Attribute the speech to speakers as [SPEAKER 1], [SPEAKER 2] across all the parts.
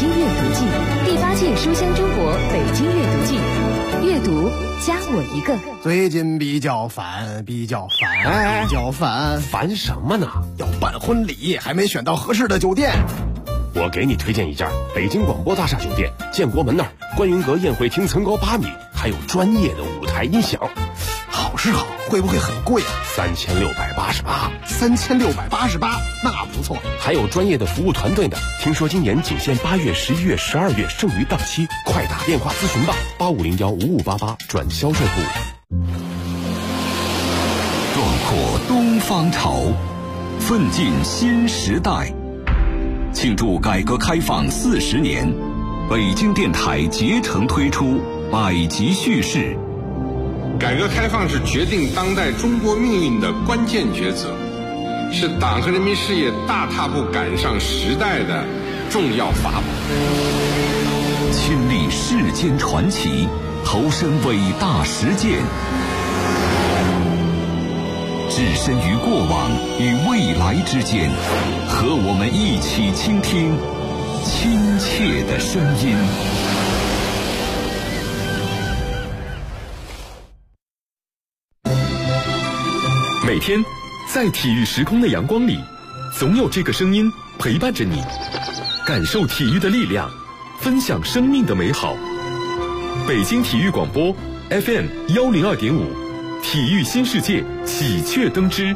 [SPEAKER 1] 京阅读季，第8届书香中国北京阅读季，阅读加我一个。
[SPEAKER 2] 最近比较烦，
[SPEAKER 3] 烦什么呢？
[SPEAKER 2] 要办婚礼，还没选到合适的酒店。
[SPEAKER 3] 我给你推荐一家北京广播大厦酒店，建国门那儿，观云阁宴会厅层高8米，还有专业的舞台音响。
[SPEAKER 2] 好是好，会不会很贵啊？3688，那不错。
[SPEAKER 3] 还有专业的服务团队的，听说今年仅限8月、11月、12月，剩余档期，快打电话咨询吧，85015588转销售部。
[SPEAKER 4] 壮阔东方潮，奋进新时代。庆祝改革开放40年，北京电台竭诚推出百集叙事。
[SPEAKER 5] 改革开放是决定当代中国命运的关键抉择，是党和人民事业大踏步赶上时代的重要法宝。
[SPEAKER 4] 亲历世间传奇，投身伟大实践，置身于过往与未来之间，和我们一起倾听亲切的声音。
[SPEAKER 6] 每天在体育时空的阳光里，总有这个声音陪伴着你，感受体育的力量，分享生命的美好。北京体育广播 FM 102.5，体育新世界喜鹊登枝。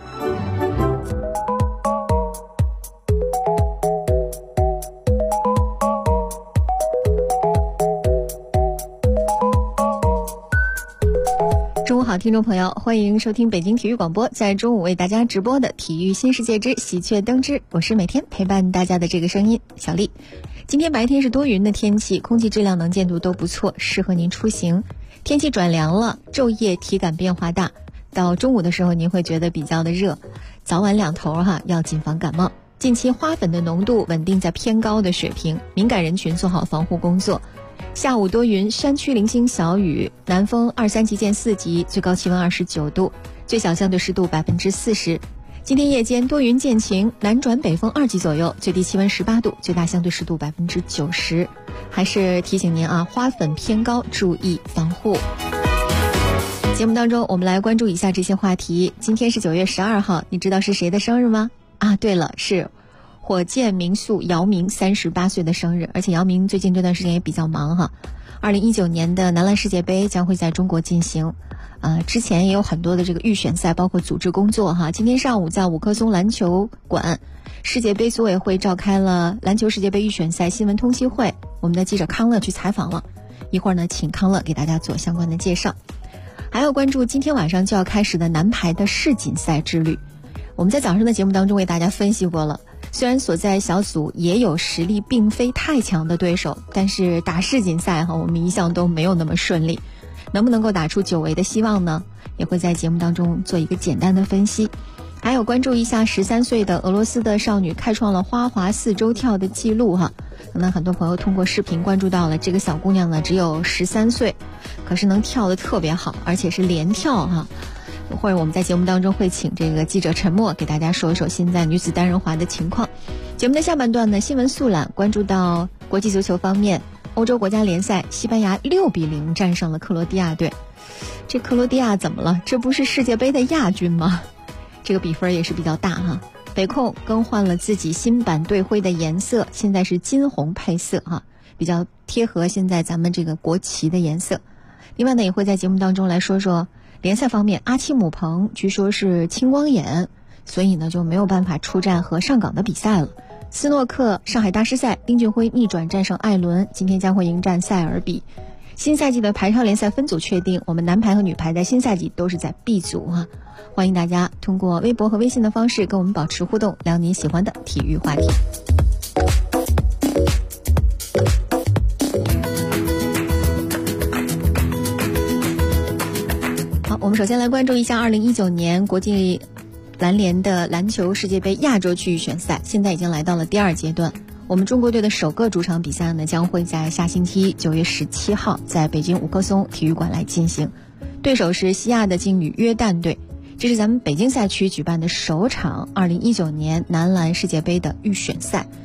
[SPEAKER 7] 中午好，听众朋友，欢迎收听北京体育广播在中午为大家直播的体育新世界之喜鹊登枝，我是每天陪伴大家的这个声音小丽。今天白天是多云的天气，空气质量能见度都不错，适合您出行。天气转凉了，昼夜体感变化大，到中午的时候您会觉得比较的热，早晚两头要谨防感冒。近期花粉的浓度稳定在偏高的水平，敏感人群做好防护工作。下午多云，山区零星小雨，南风2、3级见4级，最高气温29度，最小相对湿度40%。今天夜间多云见晴，南转北风2级左右，最低气温18度，最大相对湿度90%。还是提醒您花粉偏高，注意防护。节目当中我们来关注一下这些话题。今天是9月12号，你知道是谁的生日吗？对了，是火箭名宿姚明38岁的生日，而且姚明最近这段时间也比较忙2019年的男篮世界杯将会在中国进行，之前也有很多的这个预选赛，包括组织工作今天上午在五棵松篮球馆，世界杯组委会召开了篮球世界杯预选赛新闻通气会，我们的记者康乐去采访了，一会儿呢请康乐给大家做相关的介绍。还要关注今天晚上就要开始的男排的世锦赛之旅，我们在早上的节目当中为大家分析过了。虽然所在小组也有实力并非太强的对手，但是打世锦赛我们一向都没有那么顺利，能不能够打出久违的希望呢？也会在节目当中做一个简单的分析。还有关注一下13岁的俄罗斯的少女开创了花滑4周跳的记录可能很多朋友通过视频关注到了这个小姑娘呢，只有13岁，可是能跳得特别好，而且是连跳或者我们在节目当中会请这个记者陈默给大家说一说现在女子单人滑的情况。节目的下半段呢，新闻速览关注到国际足球方面，欧洲国家联赛，西班牙6-0战胜了克罗地亚队。这克罗地亚怎么了？这不是世界杯的亚军吗？这个比分也是比较大北控更换了自己新版队徽的颜色，现在是金红配色比较贴合现在咱们这个国旗的颜色。另外呢，也会在节目当中来说说联赛方面，阿契姆彭据说是青光眼，所以呢就没有办法出战和上港的比赛了。斯诺克上海大师赛，丁俊晖逆转战胜艾伦，今天将会迎战塞尔比。新赛季的排超联赛分组确定，我们男排和女排在新赛季都是在 B 组欢迎大家通过微博和微信的方式跟我们保持互动，聊您喜欢的体育话题。好，我们首先来关注一下2019年国际篮联的篮球世界杯亚洲区预选赛，现在已经来到了第2阶段。我们中国队的首个主场比赛呢，将会在下星期9月17号在北京五棵松体育馆来进行，对手是西亚的劲旅约旦队。这是咱们北京赛区举办的首场2019年男篮世界杯的预选赛。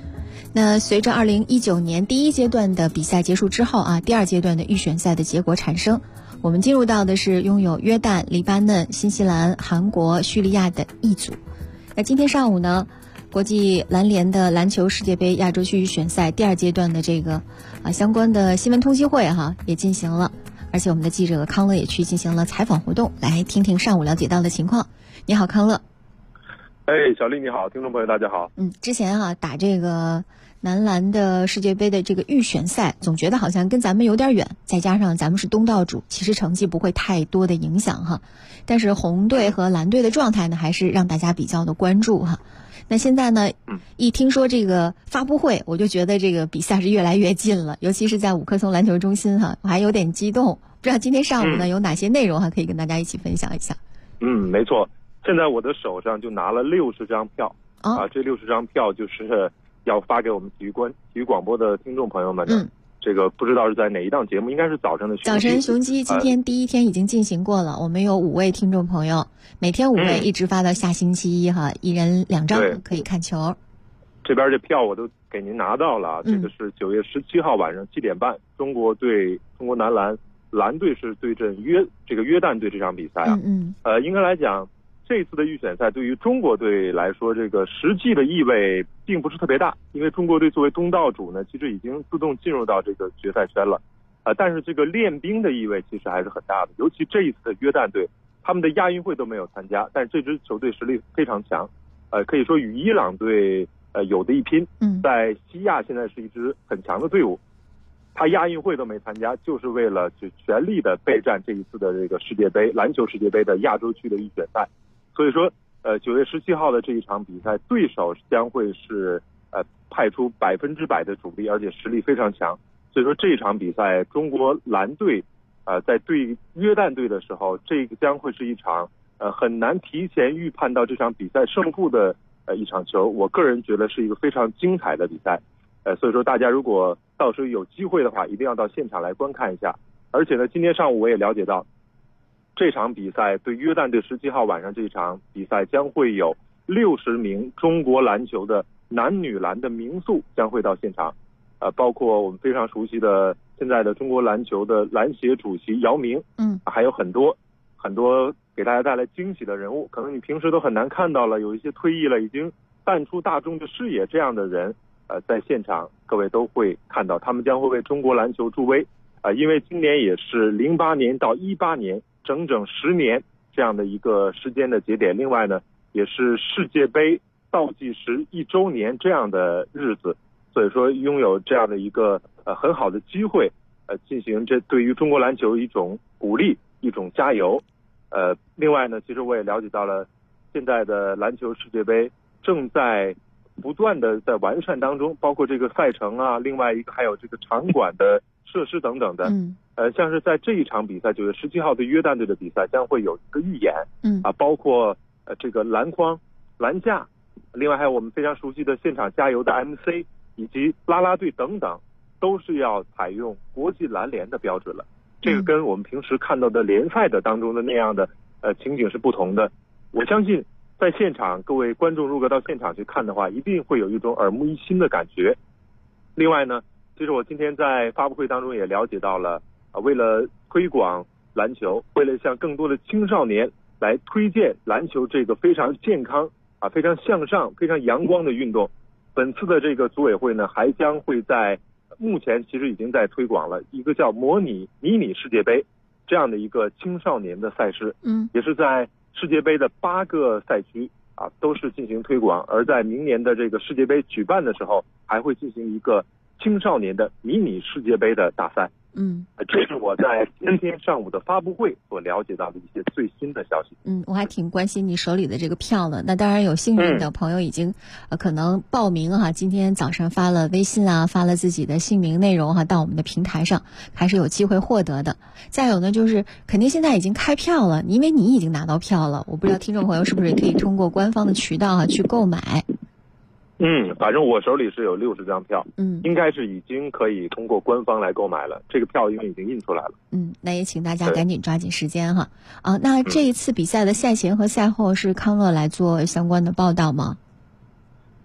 [SPEAKER 7] 那随着2019年第一阶段的比赛结束之后啊，第二阶段的预选赛的结果产生，我们进入到的是拥有约旦、黎巴嫩、新西兰、韩国、叙利亚的一组。那今天上午呢，国际篮联的篮球世界杯亚洲区预选赛第二阶段的这个相关的新闻通讯会也进行了，而且我们的记者康乐也去进行了采访活动，来听听上午了解到的情况。你好，康乐。
[SPEAKER 8] 小丽你好，听众朋友大家好。
[SPEAKER 7] 之前打这个男篮的世界杯的这个预选赛，总觉得好像跟咱们有点远，再加上咱们是东道主，其实成绩不会太多的影响但是红队和蓝队的状态呢，还是让大家比较的关注那现在呢，一听说这个发布会，我就觉得这个比赛是越来越近了，尤其是在五棵松篮球中心我还有点激动。不知道今天上午呢有哪些内容可以跟大家一起分享一下。
[SPEAKER 8] 没错，现在我的手上就拿了60张票这60张票就是要发给我们体育广播的听众朋友们的。这个不知道是在哪一档节目，应该是早晨的
[SPEAKER 7] 早晨雄鸡今天第一天已经进行过了，我们有5位听众朋友，每天5位一直发到下星期一一人2张可以看球。
[SPEAKER 8] 这边这票我都给您拿到了，这个是9月17号晚上7点半，中国男篮队是对阵约旦队这场比赛应该来讲，这次的预选赛对于中国队来说，这个实际的意味并不是特别大，因为中国队作为东道主呢，其实已经自动进入到这个决赛圈了。但是这个练兵的意味其实还是很大的，尤其这一次的约旦队，他们的亚运会都没有参加，但是这支球队实力非常强，可以说与伊朗队有的一拼。在西亚现在是一支很强的队伍，他亚运会都没参加，就是为了去全力的备战这一次的这个篮球世界杯的亚洲区的预选赛。所以说9月17号的这一场比赛，对手将会是派出100%的主力，而且实力非常强。所以说这一场比赛，中国篮队在对约旦队的时候，这个将会是一场很难提前预判到这场比赛胜负的一场球。我个人觉得是一个非常精彩的比赛。所以说大家如果到时候有机会的话，一定要到现场来观看一下。而且呢，今天上午我也了解到，这场比赛对约旦队17号晚上这场比赛将会有60名中国篮球的男女篮的名宿将会到现场，包括我们非常熟悉的现在的中国篮球的篮协主席姚明，还有很多给大家带来惊喜的人物，可能你平时都很难看到了，有一些退役了已经淡出大众的视野这样的人，在现场各位都会看到，他们将会为中国篮球助威因为今年也是08年到18年整整10年这样的一个时间的节点，另外呢也是世界杯倒计时1周年这样的日子，所以说拥有这样的一个很好的机会进行这对于中国篮球一种鼓励，一种加油。另外呢，其实我也了解到了现在的篮球世界杯正在不断的在完善当中，包括这个赛程另外一个还有这个场馆的设施等等的。像是在这一场比赛9月17号对约旦队的比赛将会有一个预演包括这个篮筐、篮架，另外还有我们非常熟悉的现场加油的 MC 以及啦啦队等等，都是要采用国际篮联的标准了。这个跟我们平时看到的联赛的当中的那样的情景是不同的。我相信在现场各位观众如果到现场去看的话，一定会有一种耳目一新的感觉。另外呢，其实我今天在发布会当中也了解到了为了推广篮球，为了向更多的青少年来推荐篮球这个非常健康非常向上非常阳光的运动，本次的这个组委会呢还将会在目前其实已经在推广了一个叫迷你世界杯这样的一个青少年的赛事，也是在世界杯的8个赛区都是进行推广，而在明年的这个世界杯举办的时候，还会进行一个青少年的迷你世界杯的大赛。这是我在今天上午的发布会所了解到的一些最新的消息。
[SPEAKER 7] 我还挺关心你手里的这个票的。那当然有幸运的朋友已经可能报名今天早上发了微信发了自己的姓名内容到我们的平台上，还是有机会获得的。再有呢，就是肯定现在已经开票了，因为你已经拿到票了，我不知道听众朋友是不是也可以通过官方的渠道去购买。
[SPEAKER 8] 反正我手里是有60张票，应该是已经可以通过官方来购买了。这个票因为已经印出来了。
[SPEAKER 7] 那也请大家赶紧抓紧时间那这一次比赛的赛前和赛后是康乐来做相关的报道吗？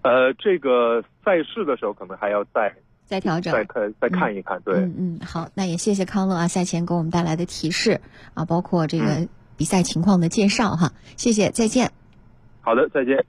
[SPEAKER 8] 这个赛事的时候可能还要再
[SPEAKER 7] 调整，
[SPEAKER 8] 再看一看。对，
[SPEAKER 7] 好，那也谢谢康乐啊，赛前给我们带来的提示啊，包括这个比赛情况的介绍哈，谢谢，再见。
[SPEAKER 8] 好的，再见。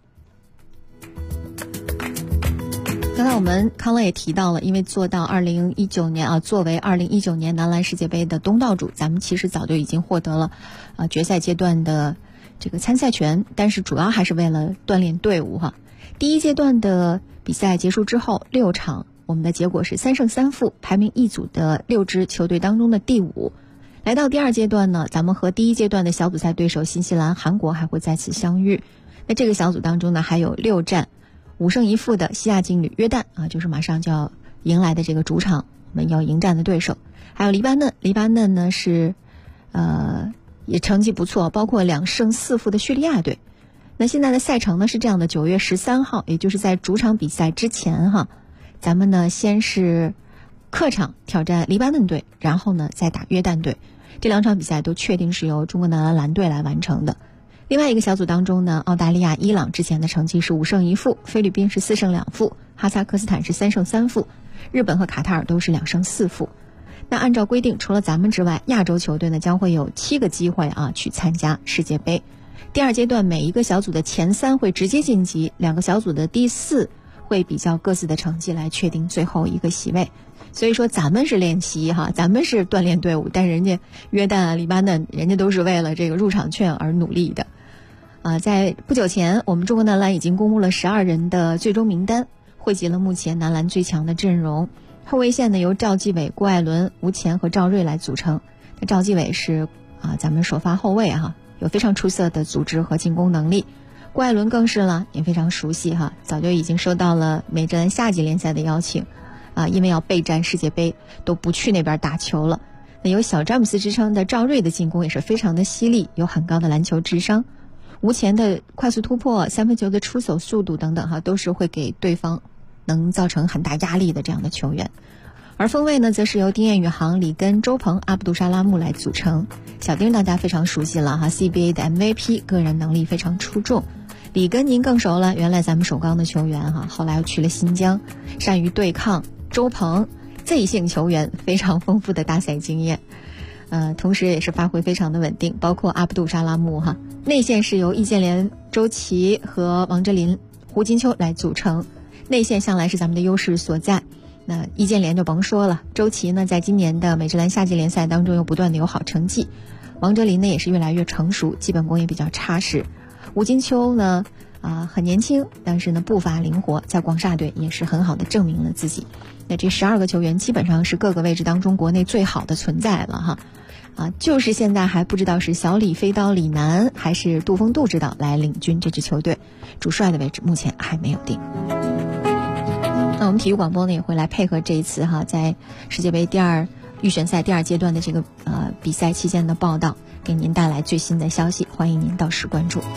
[SPEAKER 7] 刚才我们康乐也提到了，因为做到2019年啊，作为2019年男篮世界杯的东道主，咱们其实早就已经获得了决赛阶段的这个参赛权，但是主要还是为了锻炼队伍哈。第一阶段的比赛结束之后，6场我们的结果是3胜3负，排名一组的6支球队当中的第5。来到第二阶段呢，咱们和第一阶段的小组赛对手新西兰、韩国还会再次相遇。那这个小组当中呢，还有6战5胜1负的西亚劲旅约旦啊，就是马上就要迎来的这个主场我们要迎战的对手。还有黎巴嫩呢是也成绩不错，包括2胜4负的叙利亚队。那现在的赛程呢是这样的，9月13号，也就是在主场比赛之前哈，咱们呢先是客场挑战黎巴嫩队，然后呢再打约旦队。这2场比赛都确定是由中国男篮蓝队来完成的。另外一个小组当中呢，澳大利亚、伊朗之前的成绩是5胜1负，菲律宾是4胜2负，哈萨克斯坦是3胜3负，日本和卡塔尔都是2胜4负。那按照规定，除了咱们之外，亚洲球队呢将会有7个机会啊去参加世界杯。第二阶段每一个小组的前3会直接晋级，2个小组的第4会比较各自的成绩来确定最后一个席位。所以说咱们是练习哈，咱们是锻炼队伍，但人家约旦啊、黎巴嫩，人家都是为了这个入场券而努力的。在不久前，我们中国男篮已经公布了12人的最终名单，汇集了目前男篮最强的阵容。后卫线呢由赵继伟、郭艾伦、吴前和赵睿来组成。那赵继伟是咱们首发后卫哈，有非常出色的组织和进攻能力。郭艾伦更是了，也非常熟悉哈，早就已经收到了美职篮夏季联赛的邀请因为要备战世界杯，都不去那边打球了。那有小詹姆斯之称的赵睿的进攻也是非常的犀利，有很高的篮球智商。吴前的快速突破、三分球的出手速度等等哈，都是会给对方能造成很大压力的这样的球员。而锋卫呢，则是由丁彦雨航、里根、周鹏、阿卜杜沙拉木来组成。小丁大家非常熟悉了哈 ，CBA 的 MVP， 个人能力非常出众。里根您更熟了，原来咱们首钢的球员哈，后来又去了新疆，善于对抗。周鹏 Z 姓球员，非常丰富的大赛经验。同时也是发挥非常的稳定，包括阿卜杜沙拉木哈。内线是由易建联、周琦和王哲林、胡金秋来组成，内线向来是咱们的优势所在。那易建联就甭说了，周琦呢在今年的美职篮夏季联赛当中又不断的有好成绩，王哲林呢也是越来越成熟，基本功也比较扎实。胡金秋呢很年轻，但是呢步伐灵活，在广厦队也是很好的证明了自己。那这12个球员基本上是各个位置当中国内最好的存在了哈。就是现在还不知道是小李飞刀李楠还是杜锋杜指导来领军这支球队，主帅的位置目前还没有定。那我们体育广播呢也会来配合这一次哈，在世界杯预选赛第2阶段的这个比赛期间的报道，给您带来最新的消息，欢迎您到时关注。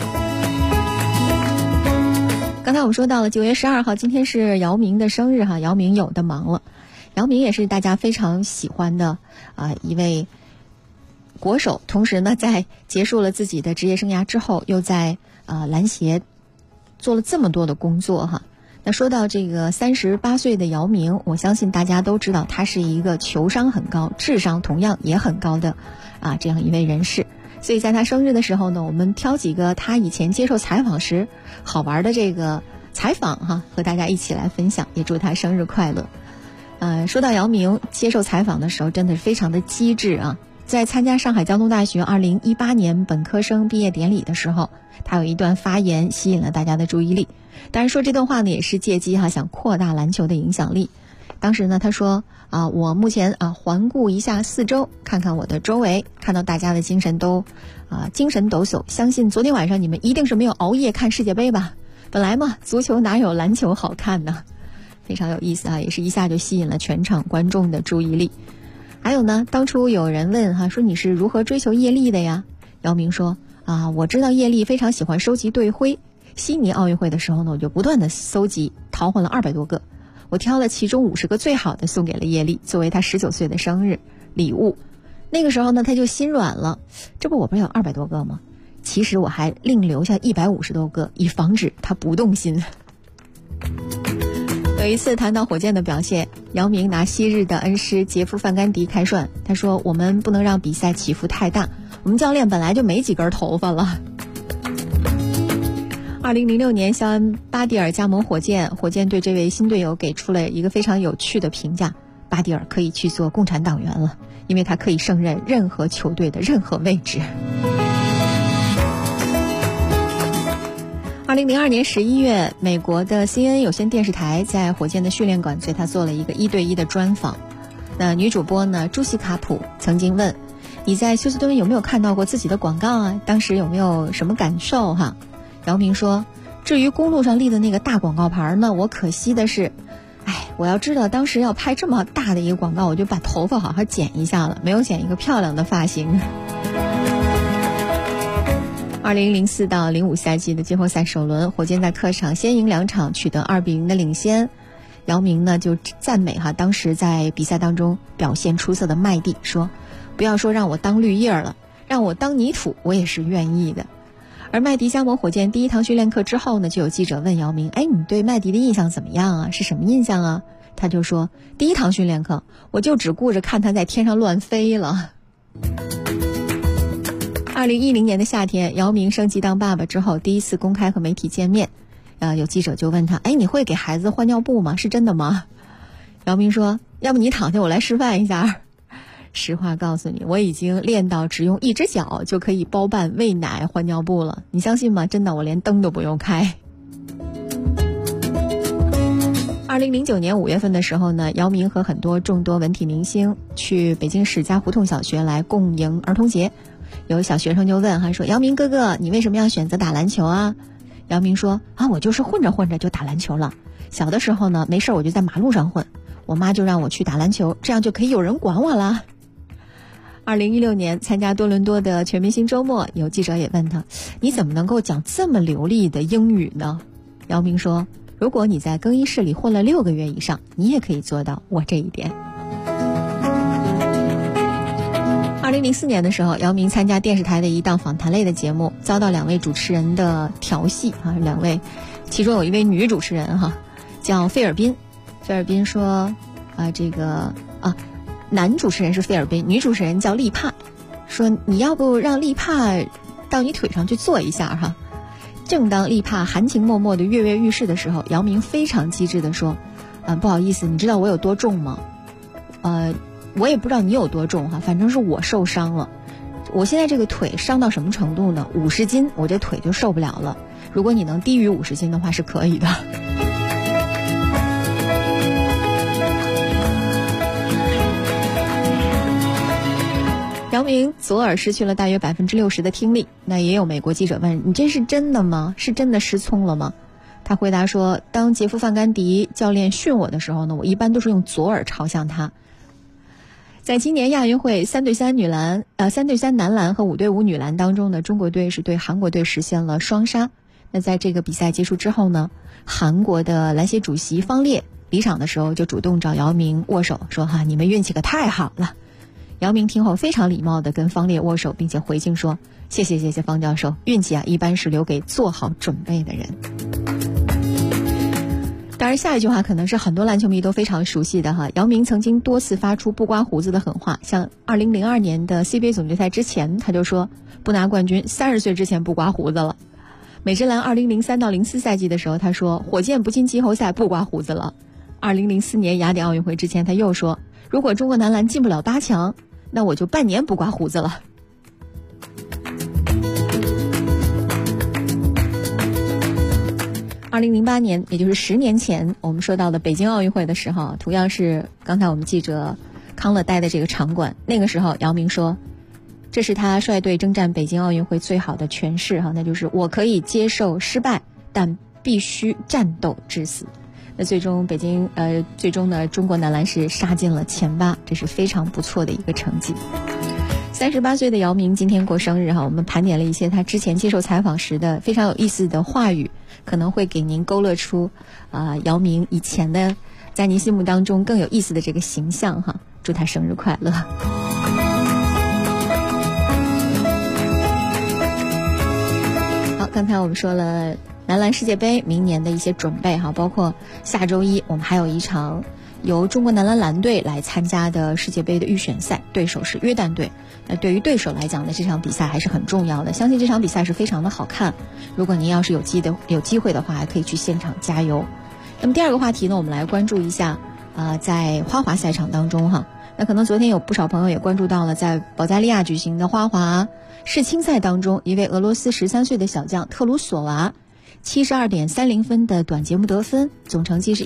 [SPEAKER 7] 刚才我们说到了9月12号，今天是姚明的生日哈，姚明有的忙了。姚明也是大家非常喜欢的一位国手，同时呢在结束了自己的职业生涯之后，又在篮协做了这么多的工作哈。那说到这个38岁的姚明，我相信大家都知道他是一个球商很高、智商同样也很高的这样一位人士。所以在他生日的时候呢，我们挑几个他以前接受采访时好玩的这个采访哈，和大家一起来分享，也祝他生日快乐。说到姚明接受采访的时候，真的是非常的机智啊。在参加上海交通大学2018年本科生毕业典礼的时候，他有一段发言吸引了大家的注意力。当然说这段话呢也是借机想扩大篮球的影响力。当时呢他说我目前环顾一下四周，看看我的周围，看到大家的精神抖擞，相信昨天晚上你们一定是没有熬夜看世界杯吧？本来嘛，足球哪有篮球好看呢？非常有意思也是一下就吸引了全场观众的注意力。还有呢，当初有人问说你是如何追求叶丽的呀？姚明说我知道叶丽非常喜欢收集队徽，悉尼奥运会的时候呢，我就不断的搜集，淘换了200多个，我挑了其中50个最好的送给了叶丽，作为她19岁的生日礼物。那个时候呢，她就心软了，这不我不是有200多个吗？其实我还另留下150多个，以防止她不动心。 有一次谈到火箭的表现，姚明拿昔日的恩师杰夫范甘迪开涮，他说我们不能让比赛起伏太大，我们教练本来就没几根头发了。2006年肖恩巴蒂尔加盟火箭，火箭对这位新队友给出了一个非常有趣的评价，巴蒂尔可以去做共产党员了，因为他可以胜任任何球队的任何位置。2002年11月，美国的 CNN 有线电视台在火箭的训练馆对他做了一个1对1的专访。那女主播呢，朱西卡普曾经问，你在休斯敦有没有看到过自己的广告啊？当时有没有什么感受哈？姚明说，至于公路上立的那个大广告牌呢，我可惜的是，我要知道当时要拍这么大的一个广告，我就把头发好好剪一下了，没有剪一个漂亮的发型。2004到05赛季的季后赛首轮，火箭在客场先赢2场，取得2-0的领先。姚明呢就赞美当时在比赛当中表现出色的麦迪，说不要说让我当绿叶了，让我当泥土我也是愿意的。而麦迪加盟火箭第一堂训练课之后呢，就有记者问姚明，你对麦迪的印象怎么样啊？是什么印象啊？他就说，第一堂训练课我就只顾着看他在天上乱飞了。2010年的夏天，姚明升级当爸爸之后，第一次公开和媒体见面，有记者就问他，你会给孩子换尿布吗？是真的吗？姚明说，要不你躺下，我来示范一下。实话告诉你，我已经练到只用一只脚就可以包办喂奶换尿布了，你相信吗？真的，我连灯都不用开。2009年5月份的时候呢，姚明和很多众多文体明星去北京市家胡同小学来共迎儿童节。有小学生就问说，姚明哥哥，你为什么要选择打篮球啊？姚明说，我就是混着混着就打篮球了，小的时候呢没事我就在马路上混，我妈就让我去打篮球，这样就可以有人管我了。2016年参加多伦多的全明星周末，有记者也问他，你怎么能够讲这么流利的英语呢？姚明说，如果你在更衣室里混了6个月以上，你也可以做到我这一点。2004年的时候，姚明参加电视台的一档访谈类的节目，遭到2位主持人的调戏2位，其中有一位女主持人叫菲尔宾。菲尔宾说男主持人是菲尔宾，女主持人叫丽帕，说你要不让丽帕到你腿上去坐一下正当丽帕含情脉脉的跃跃欲试的时候，姚明非常机智地说，不好意思，你知道我有多重吗？我也不知道你有多重反正是我受伤了。我现在这个腿伤到什么程度呢？50斤我这腿就受不了了，如果你能低于50斤的话是可以的。姚明左耳失去了大约60%的听力，那也有美国记者问，你这是真的吗？是真的失聪了吗？他回答说，当杰夫范甘迪教练训我的时候呢，我一般都是用左耳朝向他。在今年亚运会3对3男篮和5对5女篮当中呢，中国队是对韩国队实现了双杀。那在这个比赛结束之后呢，韩国的篮协主席方烈离场的时候就主动找姚明握手，说你们运气可太好了。姚明听后非常礼貌地跟方烈握手，并且回敬说，谢谢方教授，运气一般是留给做好准备的人。当然下一句话可能是很多篮球迷都非常熟悉的姚明曾经多次发出不刮胡子的狠话，像2002年的 CBA 总决赛之前，他就说不拿冠军30岁之前不刮胡子了。美职篮2003到04赛季的时候，他说火箭不进季后赛不刮胡子了。2004年雅典奥运会之前，他又说如果中国男篮进不了8强，那我就半年不刮胡子了。2008年，也就是10年前，我们说到的北京奥运会的时候，同样是刚才我们记者康乐待的这个场馆。那个时候，姚明说，这是他率队征战北京奥运会最好的诠释那就是我可以接受失败，但必须战斗至死。那最终呢，中国男篮是杀进了前8，这是非常不错的一个成绩。38岁的姚明今天过生日我们盘点了一些他之前接受采访时的非常有意思的话语，可能会给您勾勒出姚明以前的在您心目当中更有意思的这个形象祝他生日快乐。好，刚才我们说了男篮世界杯明年的一些准备哈，包括下周一我们还有一场由中国男篮蓝队来参加的世界杯的预选赛，对手是约旦队。那对于对手来讲呢，这场比赛还是很重要的，相信这场比赛是非常的好看。如果您要是有机会的话，还可以去现场加油。那么第二个话题呢，我们来关注一下在花滑赛场当中哈，那可能昨天有不少朋友也关注到了，在保加利亚举行的花滑世青赛当中，一位俄罗斯13岁的小将特鲁索娃72.30分的短节目得分，总成绩是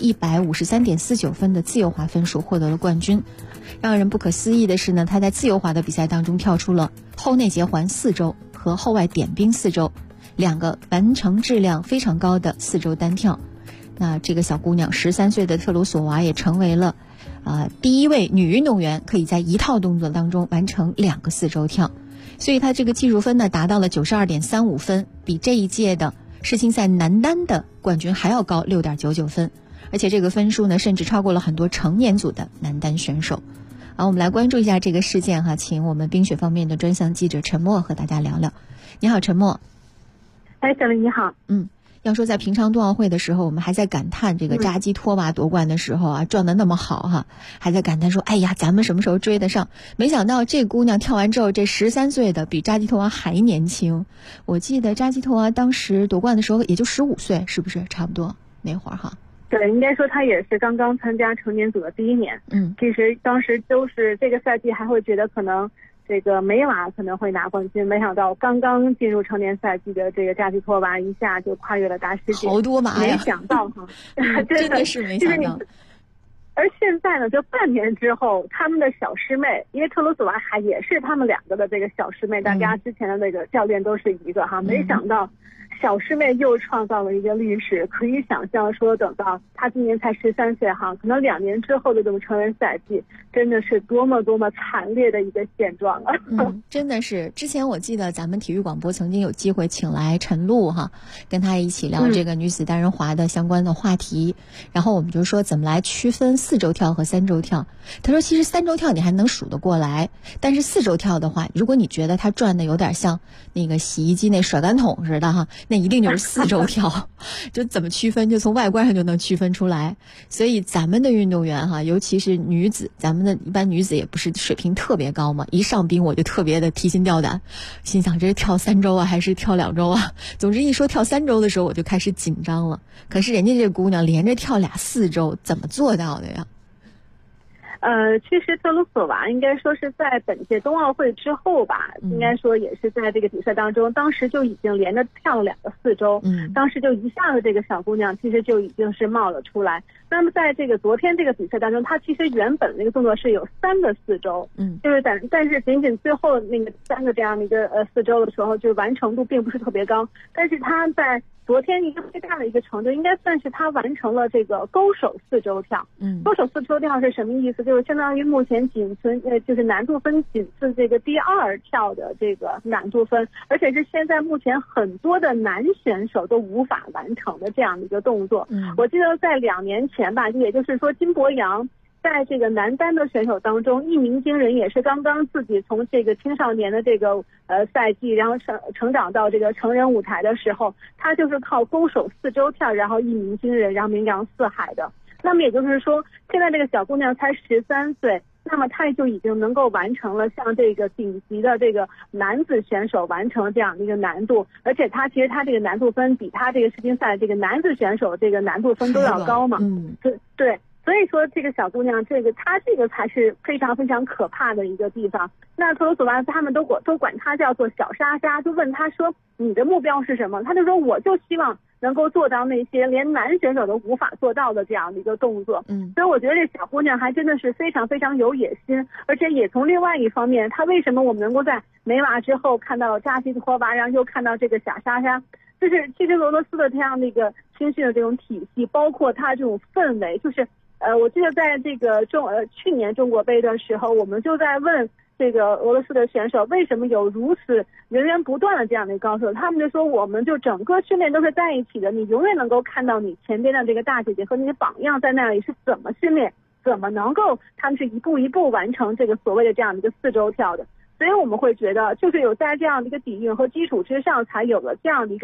[SPEAKER 7] 153.49分的自由滑分数获得了冠军。让人不可思议的是呢，他在自由滑的比赛当中跳出了后内结环4周和后外点冰4周，2个完成质量非常高的4周单跳。那这个小姑娘13岁的特鲁索娃也成为了第一位女运动员可以在一套动作当中完成2个4周跳，所以她这个技术分呢达到了92.35分，比这一届的世青赛男单的冠军还要高6.99分，而且这个分数呢甚至超过了很多成年组的男单选手。我们来关注一下这个事件哈，请我们冰雪方面的专项记者陈默和大家聊聊。你好，陈默。
[SPEAKER 9] 小丽你好。
[SPEAKER 7] 要说在平昌冬奥会的时候，我们还在感叹这个扎基托娃夺冠的时候撞得那么好哈，还在感叹说哎呀咱们什么时候追得上，没想到这姑娘跳完之后，这13岁的比扎基托娃还年轻。我记得扎基托娃当时夺冠的时候也就15岁，是不是差不多那会儿哈？
[SPEAKER 9] 对，应该说他也是刚刚参加成年组的第一年。其实当时都是这个赛季还会觉得可能这个梅娃可能会拿冠军，没想到刚刚进入成年赛季的这个扎基托娃一下就跨越了大世界，
[SPEAKER 7] 好多码呀！
[SPEAKER 9] 没想到哈，
[SPEAKER 7] 真的是没想到。
[SPEAKER 9] 而现在呢，就半年之后，他们的小师妹，因为特鲁索娃还也是他们2个的这个小师妹，大家之前的那个教练都是一个哈，没想到小师妹又创造了一个历史。可以想象说，等到她今年才13岁哈，可能2年之后的这种成人赛季，真的是多么多么惨烈的一个现状啊！
[SPEAKER 7] 真的是。之前我记得咱们体育广播曾经有机会请来陈露哈，跟她一起聊这个女子单人滑的相关的话题，然后我们就说怎么来区分4周跳和3周跳。她说其实3周跳你还能数得过来，但是4周跳的话，如果你觉得它转的有点像那个洗衣机那甩干桶似的哈，那一定就是4周跳。就怎么区分，就从外观上就能区分出来。所以咱们的运动员哈，尤其是女子，咱们的一般女子也不是水平特别高嘛，一上冰我就特别的提心吊胆，心想这是跳3周啊还是跳2周啊？总之一说跳3周的时候我就开始紧张了。可是人家这姑娘连着跳俩4周，怎么做到的呀？
[SPEAKER 9] 其实特鲁索娃应该说是在本届冬奥会之后吧，应该说也是在这个比赛当中，当时就已经连着跳了2个4周，当时就一下子这个小姑娘其实就已经是冒了出来。那么在这个昨天这个比赛当中，她其实原本那个动作是有3个4周，就是但是仅仅最后那个3个这样的一个4周的时候，就完成度并不是特别高。但是她在昨天一个最大的一个成就，应该算是她完成了这个勾手4周跳。勾手4周跳是什么意思？就是相当于目前仅存就是难度分仅次这个第2跳的这个难度分，而且是现在目前很多的男选手都无法完成的这样的一个动作。我记得在2年前吧，也就是说金博洋在这个男单的选手当中一鸣惊人，也是刚刚自己从这个青少年的这个赛季，然后成长到这个成人舞台的时候，他就是靠勾手4周跳，然后一鸣惊人，然后名扬四海的。那么也就是说，现在这个小姑娘才13岁，那么她就已经能够完成了像这个顶级的这个男子选手完成这样的一个难度，而且其实她这个难度分比她这个世青赛这个男子选手这个难度分都要高嘛。对。所以说这个小姑娘她这个才是非常非常可怕的一个地方。那特鲁索娃他们都管她叫做小莎莎，就问她说你的目标是什么？她就说我就希望能够做到那些连男选手都无法做到的这样的一个动作。所以我觉得这小姑娘还真的是非常非常有野心，而且也从另外一方面，她为什么我们能够在梅娃之后看到扎西托娃，然后又看到这个小莎莎，就是其实俄罗斯的这样的一个青训的这种体系，包括它这种氛围，就是我记得在这个去年中国杯的时候，我们就在问这个俄罗斯的选手为什么有如此源源不断的这样的高手，他们就说我们就整个训练都是在一起的，你永远能够看到你前边的这个大姐姐和你的榜样在那里是怎么训练，怎么能够他们是一步一步完成这个所谓的这样的一个4周跳的。所以我们会觉得就是有在这样的一个底蕴和基础之上，才有了这样的一个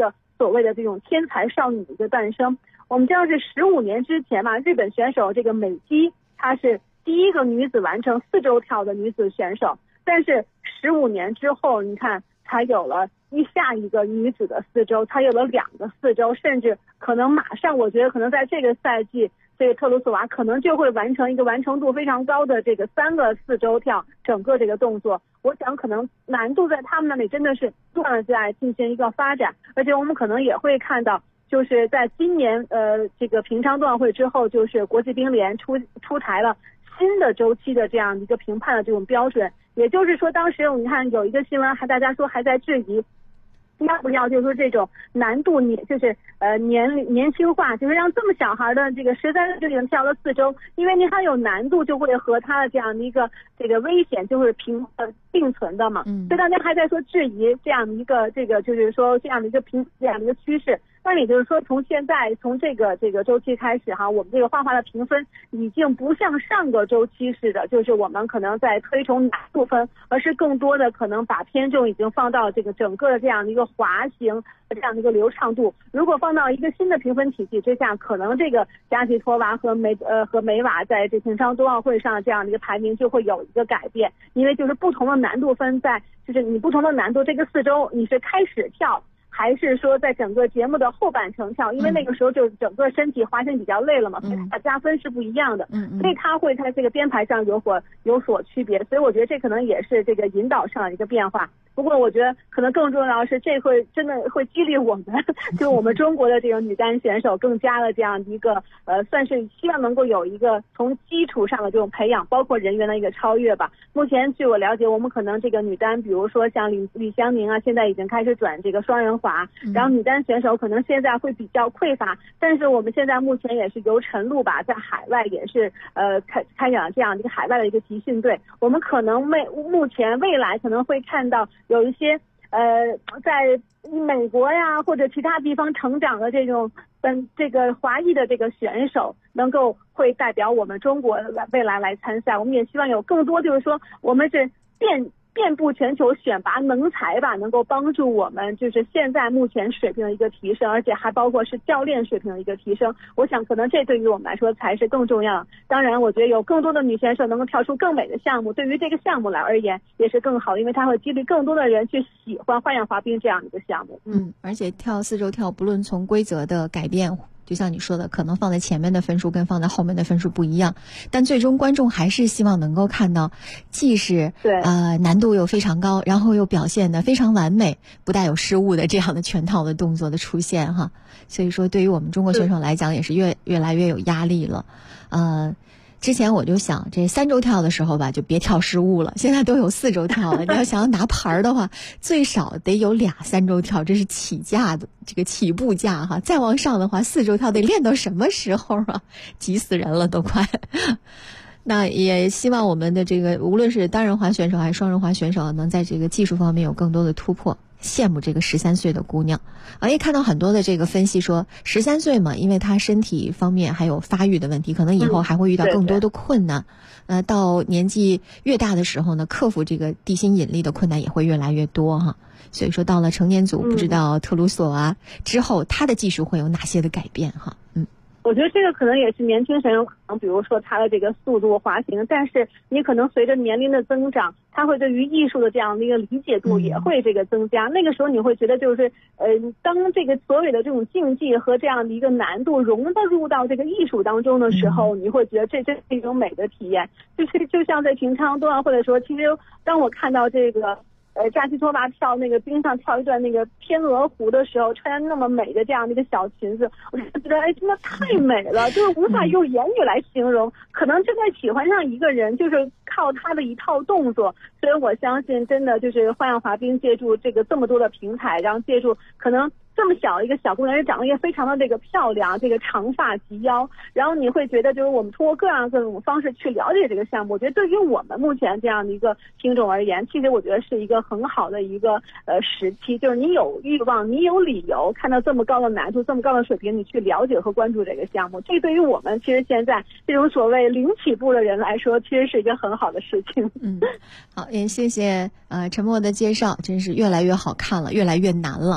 [SPEAKER 9] 所谓的这种天才少女的一个诞生。我们知道是15年之前嘛，日本选手这个美姬，她是第一个女子完成4周跳的女子选手，但是15年之后，你看才有了下一个女子的4周，才有了2个4周，甚至可能马上，我觉得可能在这个赛季，这个特鲁索娃可能就会完成一个完成度非常高的这个3个4周跳，整个这个动作，我想可能难度在他们那里真的是不断的在进行一个发展，而且我们可能也会看到。就是在今年这个平昌冬奥会之后，就是国际冰联出台了新的周期的这样一个评判的这种标准，也就是说当时你看有一个新闻大家说还在质疑要不要就是说这种难度就是年轻化，就是让这么小孩的这个13就已经跳了4周，因为你还有难度就会和他的这样的一个这个危险就会并存的嘛，所以大家还在说质疑这样的一个这个就是说这样的一个趋势。那也就是说，从这个周期开始哈，我们这个花滑的评分已经不像上个周期似的，就是我们可能在推崇难度分，而是更多的可能把偏重已经放到这个整个的这样的一个滑行这样的一个流畅度。如果放到一个新的评分体系之下，可能这个加西托娃和美瓦在这平昌冬奥会上这样的一个排名就会有一个改变，因为就是不同的难度分就是你不同的难度这个4周你是开始跳。还是说在整个节目的后半程跳，因为那个时候就整个身体滑行比较累了嘛，所以它加分是不一样的，所以它会在这个编排上有所区别，所以我觉得这可能也是这个引导上的一个变化。不过我觉得可能更重要的是这会真的会激励我们就我们中国的这个女单选手更加的这样一个算是希望能够有一个从基础上的这种培养，包括人员的一个超越吧。目前据我了解，我们可能这个女单比如说像李湘宁啊，现在已经开始转这个双人滑，然后女单选手可能现在会比较匮乏，但是我们现在目前也是由陈露吧在海外也是开展了这样一个海外的一个集训队，我们可能目前未来可能会看到有一些在美国呀或者其他地方成长的这个华裔的这个选手能够会代表我们中国未来来参赛，我们也希望有更多就是说我们是遍布全球选拔能才吧，能够帮助我们就是现在目前水平的一个提升，而且还包括是教练水平的一个提升。我想可能这对于我们来说才是更重要的。当然我觉得有更多的女选手能够跳出更美的项目，对于这个项目来而言也是更好的，因为它会激励更多的人去喜欢花样滑冰这样的一个项目。
[SPEAKER 7] 而且跳4周跳不论从规则的改变，就像你说的，可能放在前面的分数跟放在后面的分数不一样，但最终观众还是希望能够看到既是难度又非常高，然后又表现得非常完美，不带有失误的这样的全套的动作的出现哈。所以说对于我们中国选手来讲也是越来越有压力了。之前我就想这3周跳的时候吧，就别跳失误了。现在都有4周跳了，你要想要拿牌的话，最少得有俩3周跳，这是起价的这个起步价哈。再往上的话，4周跳得练到什么时候啊？急死人了都快。那也希望我们的这个无论是单人滑选手还是双人滑选手，能在这个技术方面有更多的突破。羡慕这个13岁的姑娘，也看到很多的这个分析说13岁嘛，因为她身体方面还有发育的问题，可能以后还会遇到更多的困难。到年纪越大的时候呢，克服这个地心引力的困难也会越来越多哈。所以说到了成年组，不知道特鲁索娃之后她的技术会有哪些的改变哈。
[SPEAKER 9] 我觉得这个可能也是年轻选手，比如说他的这个速度滑行，但是你可能随着年龄的增长，他会对于艺术的这样的一个理解度也会这个增加。那个时候你会觉得就是当这个所有的这种竞技和这样的一个难度融入到这个艺术当中的时候，你会觉得这是一种美的体验。就像在平昌冬奥会的时候，其实当我看到这个扎西托娃跳那个冰上跳一段那个天鹅湖的时候，穿那么美的这样的一个小裙子，我就觉得真的太美了，就是无法用言语来形容。可能真的喜欢上一个人就是靠他的一套动作，所以我相信真的就是花样滑冰借助这么多的平台，然后借助可能这么小一个小姑娘，也长得也非常的这个漂亮，这个长发及腰，然后你会觉得就是我们通过各种方式去了解这个项目。我觉得对于我们目前这样的一个听众而言，其实我觉得是一个很好的一个时期，就是你有欲望，你有理由看到这么高的难度，这么高的水平，你去了解和关注这个项目。这对于我们其实现在这种所谓零起步的人来说，其实是一个很好的事情。
[SPEAKER 7] 好，也谢谢陈默的介绍，真是越来越好看了，越来越难了哈。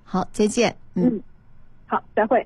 [SPEAKER 7] 好，再见。
[SPEAKER 9] 好，再会。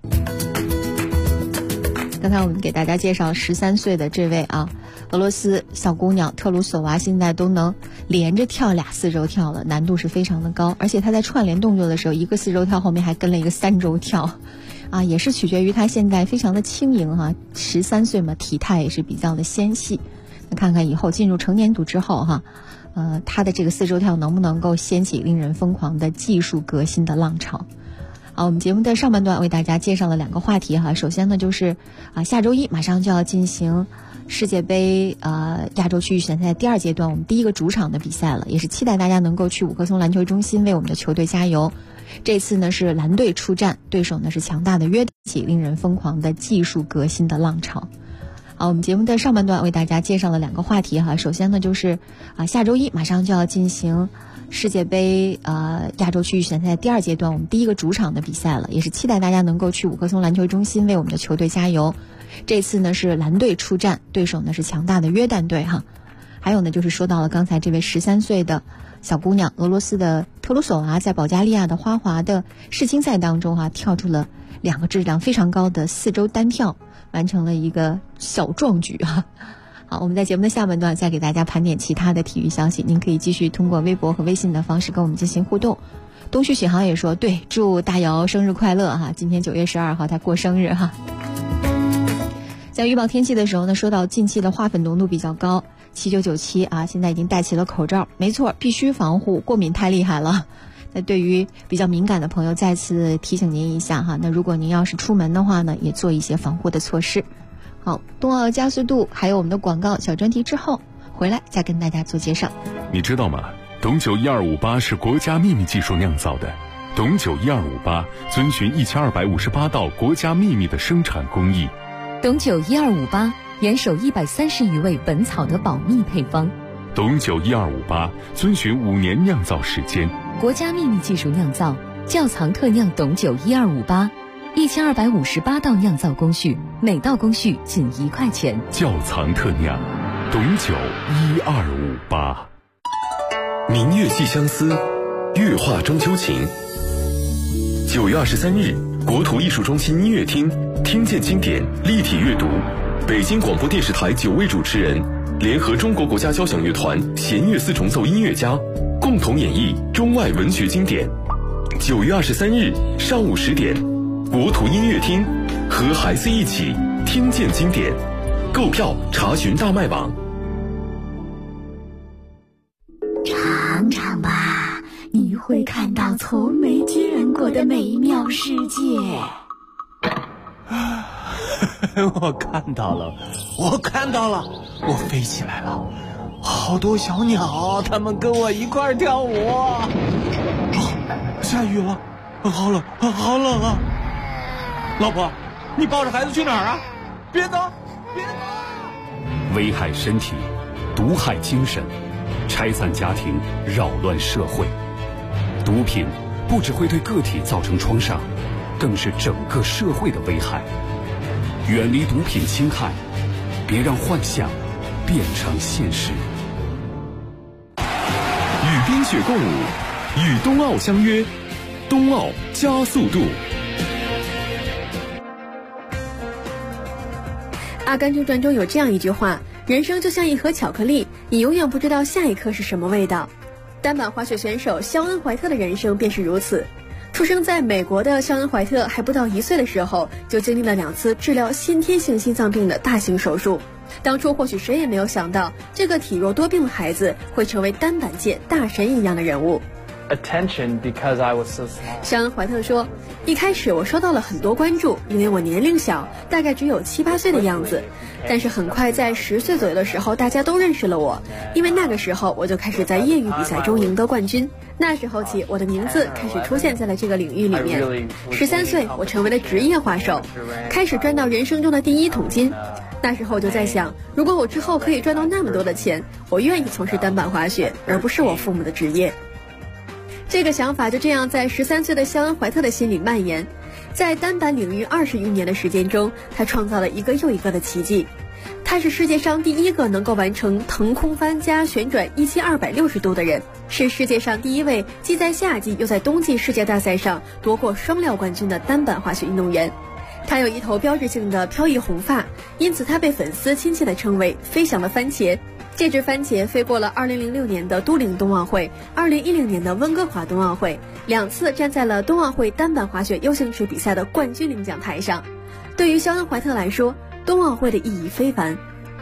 [SPEAKER 7] 刚才我们给大家介绍13岁的这位俄罗斯小姑娘特鲁索娃，现在都能连着跳24周跳了，难度是非常的高，而且她在串联动作的时候，一个4周跳后面还跟了一个3周跳，也是取决于她现在非常的轻盈13岁嘛，体态也是比较的纤细。那看看以后进入成年组之后她的这个4周跳能不能够掀起令人疯狂的技术革新的浪潮。我们节目的上半段为大家介绍了2个话题首先呢就是下周一马上就要进行世界杯亚洲区域选赛第2阶段，我们第一个主场的比赛了，也是期待大家能够去五棵松篮球中心为我们的球队加油。这次呢是蓝队出战，对手呢是强大的约旦，起令人疯狂的技术革新的浪潮。我们节目的上半段为大家介绍了2个话题首先呢就是下周一马上就要进行世界杯亚洲区域选赛第2阶段，我们第一个主场的比赛了，也是期待大家能够去五棵松篮球中心为我们的球队加油。这次呢是蓝队出战，对手呢是强大的约旦队还有呢就是说到了刚才这位13岁的小姑娘，俄罗斯的特鲁索娃，在保加利亚的花滑的世青赛当中跳出了2个质量非常高的4周单跳，完成了一个小壮举好，我们在节目的下半段再给大家盘点其他的体育消息，您可以继续通过微博和微信的方式跟我们进行互动。东旭许航也说，对，祝大姚生日快乐今天9月12号他过生日在预报天气的时候呢，说到近期的花粉浓度比较高，7997现在已经戴起了口罩，没错，必须防护，过敏太厉害了。那对于比较敏感的朋友，再次提醒您一下那如果您要是出门的话呢，也做一些防护的措施。好，冬奥加速度还有我们的广告小专题之后回来再跟大家做介绍。
[SPEAKER 6] 你知道吗？董酒1258是国家秘密技术酿造的，董酒1258遵循1258道国家秘密的生产工艺。
[SPEAKER 1] 董酒1258严守130余味本草的保密配方。
[SPEAKER 6] 董酒1258遵循5年酿造时间，
[SPEAKER 1] 国家秘密技术酿造，窖藏特酿董酒1258，1258道酿造工序，每道工序仅1块钱。
[SPEAKER 6] 窖藏特酿，董酒1258。
[SPEAKER 3] 明月寄相思，月画中秋情。9月23日，国土艺术中心音乐厅听见经典立体阅读，北京广播电视台9位主持人联合中国国家交响乐团弦乐4重奏音乐家共同演绎中外文学经典。9月23日上午10点，国土音乐厅和孩子一起听见经典，购票查询大麦网。
[SPEAKER 10] 尝尝吧，你会看到从没见过的美妙世界。
[SPEAKER 2] 我看到了，我飞起来了，好多小鸟，它们跟我一块跳舞。下雨了，好冷啊！老婆，你抱着孩子去哪儿啊？别走！
[SPEAKER 11] 危害身体，毒害精神，拆散家庭，扰乱社会。毒品不只会对个体造成创伤，更是整个社会的危害。远离毒品侵害，别让幻想变成现实。
[SPEAKER 6] 与冰雪共舞，与冬奥相约，冬奥加速度。
[SPEAKER 12] 阿甘正传中有这样一句话，人生就像一盒巧克力，你永远不知道下一颗是什么味道。单板滑雪选手肖恩·怀特的人生便是如此。出生在美国的肖恩·怀特还不到1岁的时候，就经历了2次治疗先天性心脏病的大型手术。当初或许谁也没有想到，这个体弱多病的孩子会成为单板界大神一样的人物。肖恩·怀特说，一开始我收到了很多关注，因为我年龄小，大概只有7、8岁的样子。但是很快在10岁左右的时候，大家都认识了我，因为那个时候我就开始在业余比赛中赢得冠军。那时候起，我的名字开始出现在了这个领域里面。13岁，我成为了职业滑手，开始赚到人生中的第1桶金。那时候就在想，如果我之后可以赚到那么多的钱，我愿意从事单板滑雪，而不是我父母的职业。这个想法就这样在13岁的肖恩·怀特的心里蔓延。 在单板领域20余年的时间中，他创造了一个又一个的奇迹。他是世界上第一个能够完成腾空翻加旋转17260度的人，是世界上第一位既在夏季又在冬季世界大赛上夺过双料冠军的单板滑雪运动员。他有一头标志性的飘逸红发，因此他被粉丝亲切地称为飞翔的番茄。这只番茄飞过了2006年的都灵冬奥会、2010年的温哥华冬奥会，2次站在了冬奥会单板滑雪 U 型池比赛的冠军领奖台上。对于肖恩·怀特来说，冬奥会的意义非凡。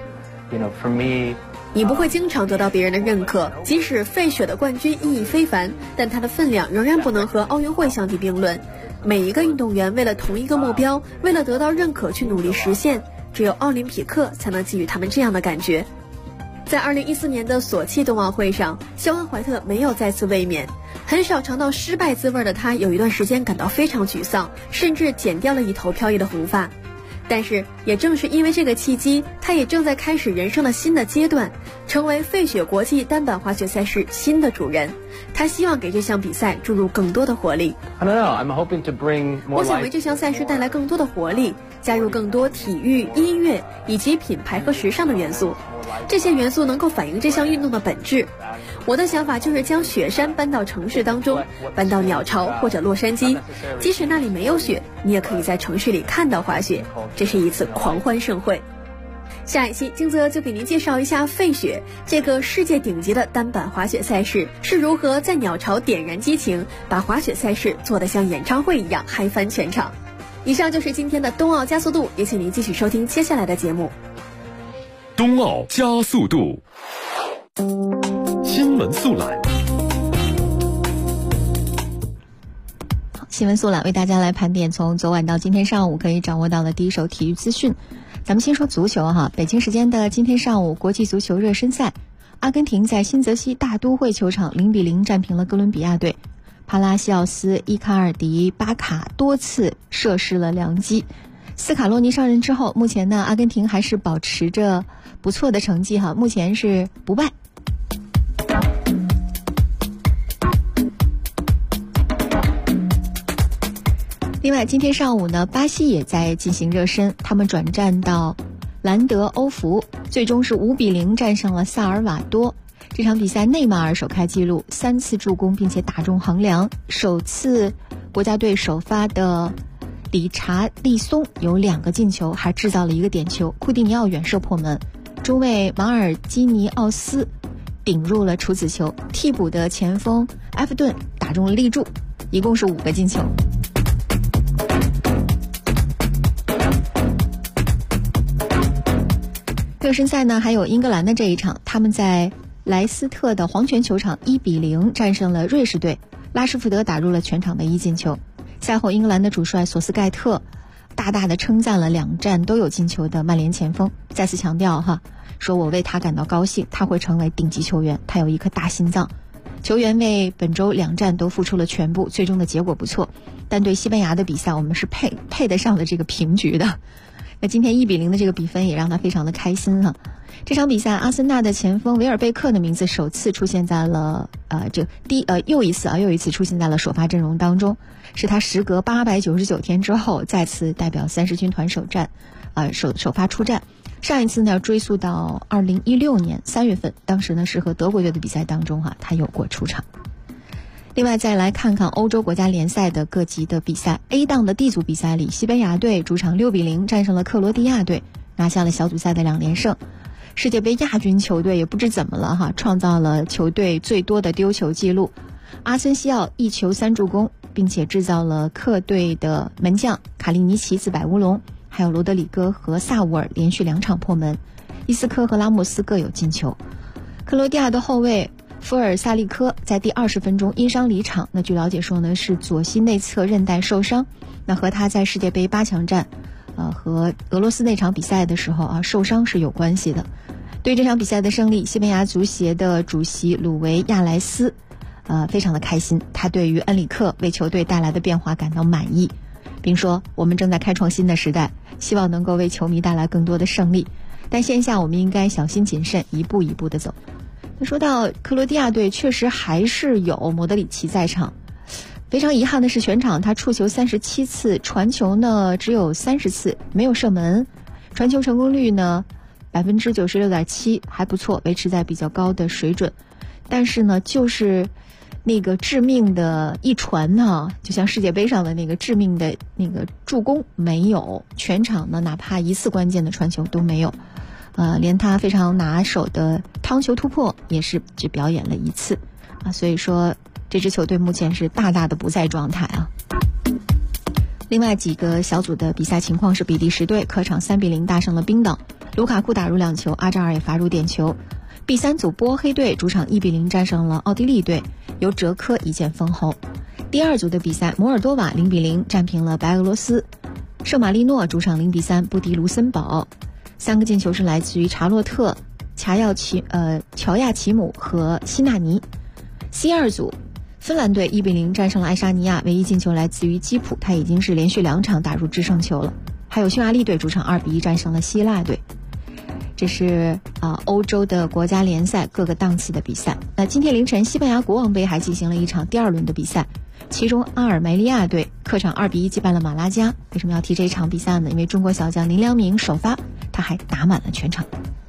[SPEAKER 12] 你不会经常得到别人的认可，即使费雪的冠军意义非凡，但它的分量仍然不能和奥运会相提并论。每一个运动员为了同一个目标，为了得到认可去努力实现，只有奥林匹克才能给予他们这样的感觉。在2014年的索契冬奥会上，肖恩·怀特没有再次卫冕。很少尝到失败滋味的他，有一段时间感到非常沮丧，甚至剪掉了一头飘逸的红发。但是也正是因为这个契机，他也正在开始人生的新的阶段，成为费雪国际单板滑雪赛事新的主人。他希望给这项比赛注入更多的活力。我想为这项赛事带来更多的活力，加入更多体育、音乐以及品牌和时尚的元素。这些元素能够反映这项运动的本质。我的想法就是将雪山搬到城市当中，搬到鸟巢或者洛杉矶，即使那里没有雪，你也可以在城市里看到滑雪。这是一次狂欢盛会。下一期金泽就给您介绍一下费雪这个世界顶级的单板滑雪赛事是如何在鸟巢点燃激情，把滑雪赛事做得像演唱会一样嗨翻全场。以上就是今天的冬奥加速度，也请您继续收听接下来的节目。
[SPEAKER 6] 冬奥加速度，新闻速览。
[SPEAKER 7] 新闻速览为大家来盘点从昨晚到今天上午可以掌握到的第一手体育资讯。咱们先说足球哈，北京时间的今天上午，国际足球热身赛，阿根廷在新泽西大都会球场0-0战平了哥伦比亚队。帕拉西奥斯、伊卡尔迪、巴卡多次射失了良机。斯卡洛尼上任之后，目前呢，阿根廷还是保持着不错的成绩哈，目前是不败。另外，今天上午呢，巴西也在进行热身，他们转战到兰德欧福，最终是5-0战胜了萨尔瓦多。这场比赛，内马尔首开纪录，3次助攻，并且打中横梁。首次国家队首发的理查利松有2个进球，还制造了1个点球。库蒂尼奥远射破门，中卫马尔基尼奥斯顶入了处子球。替补的前锋埃弗顿打中了立柱，一共是5个进球。热身赛呢，还有英格兰的这一场，他们在莱斯特的黄泉球场1-0战胜了瑞士队，拉什福德打入了全场的1进球。赛后，英格兰的主帅索斯盖特大大的称赞了2战都有进球的曼联前锋，再次强调说我为他感到高兴，他会成为顶级球员，他有一颗大心脏。球员为本周2战都付出了全部，最终的结果不错，但对西班牙的比赛我们是配得上了这个平局的。那今天1-0的这个比分也让他非常的开心哈。这场比赛，阿森纳的前锋维尔贝克的名字首次出现在了又一次出现在了首发阵容当中，是他时隔899天之后再次代表30军团首发出战。上一次呢追溯到2016年3月份，当时呢是和德国队的比赛当中他有过出场。另外再来看看欧洲国家联赛的各级的比赛 ，A 档的 D 组比赛里，西班牙队主场6-0战胜了克罗地亚队，拿下了小组赛的2连胜。世界杯亚军球队也不知怎么了创造了球队最多的丢球记录。阿森西奥1球3助攻，并且制造了客队的门将卡利尼奇自摆乌龙，还有罗德里戈和萨乌尔连续2场破门，伊斯科和拉莫斯各有进球。克罗地亚的后卫福尔萨利科在第20分钟因伤离场，那据了解说呢是左膝内侧韧带受伤，那和他在世界杯8强战和俄罗斯那场比赛的时候受伤是有关系的。对这场比赛的胜利，西班牙足协的主席鲁维亚莱斯非常的开心，他对于恩里克为球队带来的变化感到满意，并说我们正在开创新的时代，希望能够为球迷带来更多的胜利，但线下我们应该小心谨慎，一步一步的走。那说到克罗地亚队，确实还是有莫德里奇在场， 非常遗憾的是，全场他触球37次，传球呢只有30次，没有射门，传球成功率呢96.7%，还不错，维持在比较高的水准。但是呢，就是那个致命的一传呢，就像世界杯上的那个致命的那个助攻没有，全场呢哪怕一次关键的传球都没有，连他非常拿手的趟球突破也是只表演了一次啊，所以说这支球队目前是大大的不在状态啊。另外几个小组的比赛情况是：比利时队客场3-0大胜了冰岛，卢卡库打入2球，阿扎尔也罚入点球。B3组波黑队主场1-0战胜了奥地利队，由哲科一剑封喉。第2组的比赛，摩尔多瓦0-0战平了白俄罗斯，圣马力诺主场0-3不敌卢森堡。3个进球是来自于查洛特、乔亚奇姆和希纳尼。C2组，芬兰队1-0战胜了爱沙尼亚，唯一进球来自于基普，他已经是连续2场打入制胜球了。还有匈牙利队主场2-1战胜了希腊队。这是欧洲的国家联赛各个档次的比赛。那今天凌晨，西班牙国王杯还进行了一场第2轮的比赛，其中阿尔梅利亚队客场2-1击败了马拉加。为什么要提这场比赛呢？因为中国小将林良铭首发，他还打满了全场。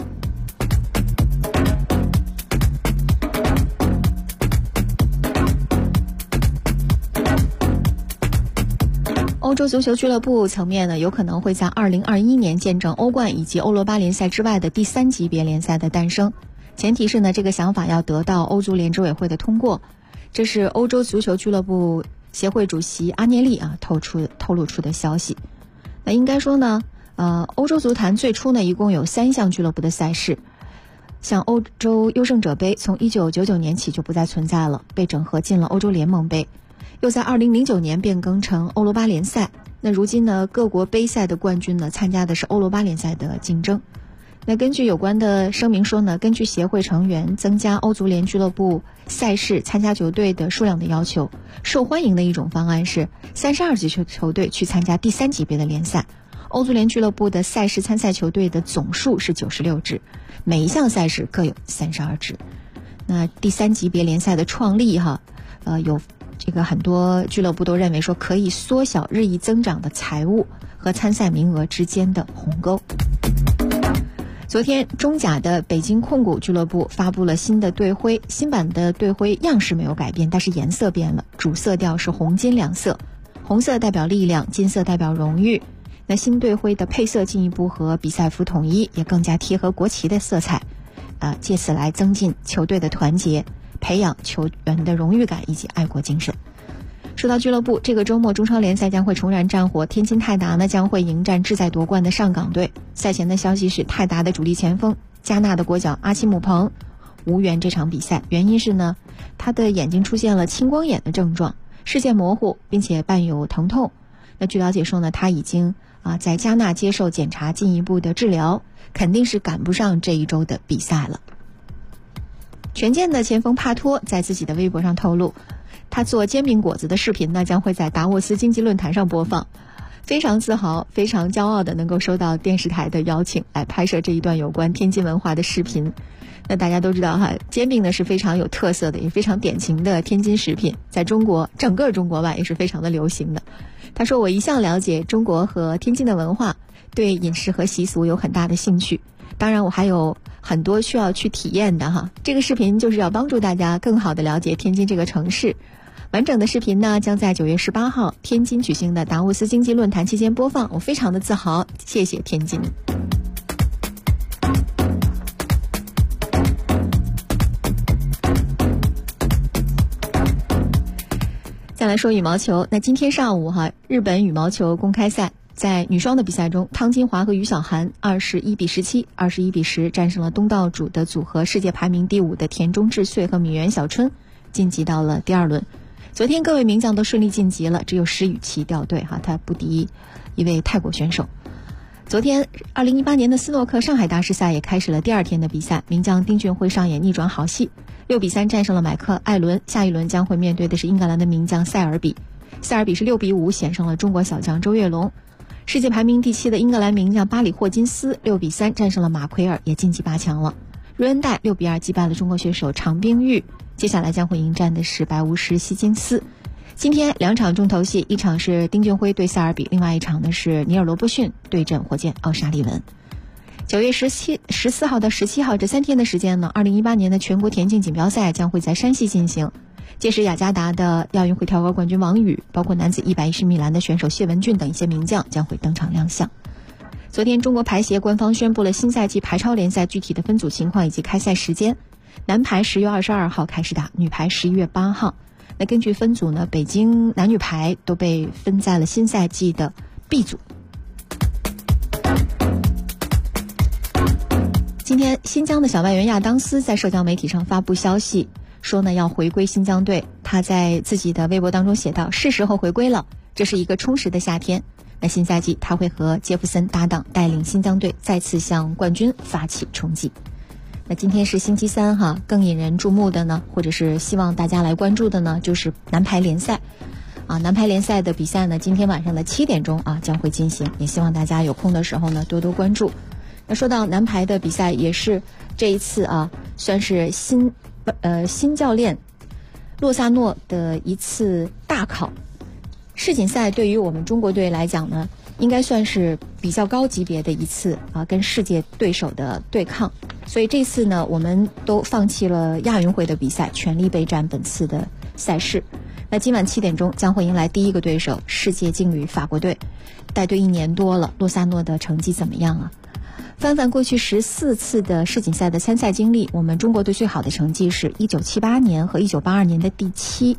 [SPEAKER 7] 欧洲足球俱乐部层面呢，有可能会在2021年见证欧冠以及欧罗巴联赛之外的第3级别联赛的诞生，前提是呢，这个想法要得到欧足联执委会的通过。这是欧洲足球俱乐部协会主席阿涅利透露出的消息。那应该说呢，欧洲足坛最初呢，一共有3项俱乐部的赛事，像欧洲优胜者杯从1999年起就不再存在了，被整合进了欧洲联盟杯。又在2009年变更成欧罗巴联赛。那如今呢，各国杯赛的冠军呢，参加的是欧罗巴联赛的竞争。那根据有关的声明说呢，根据协会成员增加欧足联俱乐部赛事参加球队的数量的要求，受欢迎的一种方案是32支球队去参加第3级别的联赛。欧足联俱乐部的赛事参赛球队的总数是96支，每一项赛事各有32支。那第3级别联赛的创立有这个很多俱乐部都认为说可以缩小日益增长的财务和参赛名额之间的鸿沟。昨天，中甲的北京控股俱乐部发布了新的队徽，新版的队徽样式没有改变，但是颜色变了，主色调是红金2色，红色代表力量，金色代表荣誉。那新队徽的配色进一步和比赛服统一，也更加贴合国旗的色彩，借此来增进球队的团结，培养球员的荣誉感以及爱国精神。说到俱乐部，这个周末中超联赛将会重燃战火，天津泰达呢将会迎战志在夺冠的上港队。赛前的消息是，泰达的主力前锋加纳的国脚阿奇姆彭无缘这场比赛，原因是呢，他的眼睛出现了青光眼的症状，视线模糊，并且伴有疼痛。那据了解说呢，他已经在加纳接受检查，进一步的治疗，肯定是赶不上这一周的比赛了。权健的前锋帕托在自己的微博上透露，他做煎饼果子的视频呢，将会在达沃斯经济论坛上播放。非常自豪，非常骄傲的能够收到电视台的邀请来拍摄这一段有关天津文化的视频。那大家都知道煎饼呢是非常有特色的，也非常典型的天津食品，在中国整个中国吧也是非常的流行的。他说，我一向了解中国和天津的文化，对饮食和习俗有很大的兴趣，当然我还有很多需要去体验的这个视频就是要帮助大家更好的了解天津这个城市。完整的视频呢将在9月18号天津举行的达沃斯经济论坛期间播放，我非常的自豪，谢谢天津。再来说羽毛球，那今天上午日本羽毛球公开赛在女双的比赛中，汤金华和于小涵21-17、21-10战胜了东道主的组合世界排名第5的田中智穗和米原小春，晋级到了第2轮。昨天各位名将都顺利晋级了，只有石宇奇掉队他不敌一位泰国选手。昨天2018年的斯诺克上海大师赛也开始了第2天的比赛，名将丁俊晖上演逆转好戏，6-3战胜了麦克艾伦，下一轮将会面对的是英格兰的名将塞尔比。塞尔比是6-5险胜了中国小将周跃龙。世界排名第7的英格兰名将巴里霍金斯6-3战胜了马奎尔，也晋级8强了。瑞恩戴6-2击败了中国选手常冰玉，接下来将会迎战的是白巫师希金斯。 今天2场重头戏，一场是丁俊晖对塞尔比，另外一场呢是尼尔罗伯逊对阵火箭奥沙利文。9月14号到17号这3天的时间呢，2018年的全国田径锦标赛将会在山西进行。届时雅加达的亚运会跳高冠军王宇，包括男子110米栏的选手谢文俊等一些名将将会登场亮相。昨天中国排协官方宣布了新赛季排超联赛具体的分组情况以及开赛时间，男排10月22号开始打，女排11月8号。那根据分组呢，北京男女排都被分在了新赛季的 B 组。今天新疆的小外援亚当斯在社交媒体上发布消息，说呢要回归新疆队。他在自己的微博当中写道，是时候回归了，这是一个充实的夏天。那新赛季他会和杰弗森搭档，带领新疆队再次向冠军发起冲击。那今天是星期三哈，更引人注目的呢，或者是希望大家来关注的呢，就是男排联赛男排联赛的比赛呢，今天晚上的7点钟将会进行，也希望大家有空的时候呢多多关注。那说到男排的比赛，也是这一次算是新教练洛萨诺的一次大考。世锦赛对于我们中国队来讲呢，应该算是比较高级别的一次跟世界对手的对抗。所以这次呢，我们都放弃了亚运会的比赛，全力备战本次的赛事。那今晚7点钟将会迎来第一个对手，世界劲旅法国队。带队1年多了，洛萨诺的成绩怎么样翻过去14次的世锦赛的参赛经历，我们中国队最好的成绩是1978年和1982年的第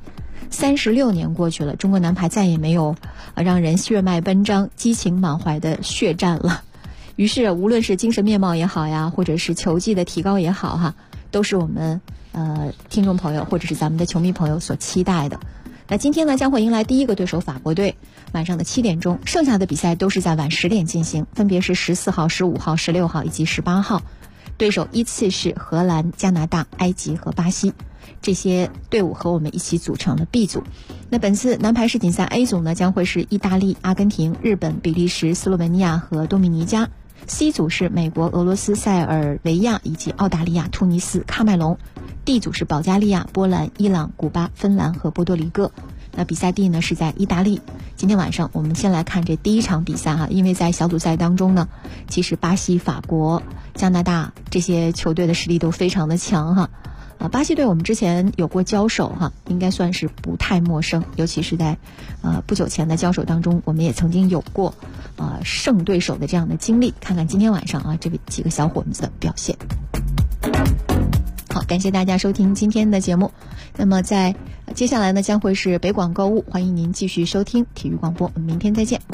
[SPEAKER 7] 7。36年过去了，中国男排再也没有让人血脉奔张、激情满怀的血战了。于是无论是精神面貌也好呀，或者是球技的提高也好都是我们听众朋友或者是咱们的球迷朋友所期待的。那今天呢，将会迎来第一个对手法国队，晚上的7点钟，剩下的比赛都是在晚10点进行，分别是14号、15号、16号以及18号。对手依次是荷兰、加拿大、埃及和巴西，这些队伍和我们一起组成了 B 组。那本次男排世锦赛 A 组呢，将会是意大利、阿根廷、日本、比利时、斯洛文尼亚和多米尼加。C 组是美国、俄罗斯、塞尔维亚以及澳大利亚、突尼斯、喀麦隆。D 组是保加利亚、波兰、伊朗、古巴、芬兰和波多黎各。那比赛地呢是在意大利。今天晚上我们先来看这第一场比赛因为在小组赛当中呢，其实巴西、法国、加拿大这些球队的实力都非常的强巴西队我们之前有过交手应该算是不太陌生，尤其是在不久前的交手当中，我们也曾经有过胜对手的这样的经历。看看今天晚上这几个小伙子的表现。好，感谢大家收听今天的节目。那么在接下来呢，将会是北广购物，欢迎您继续收听体育广播，我们明天再见。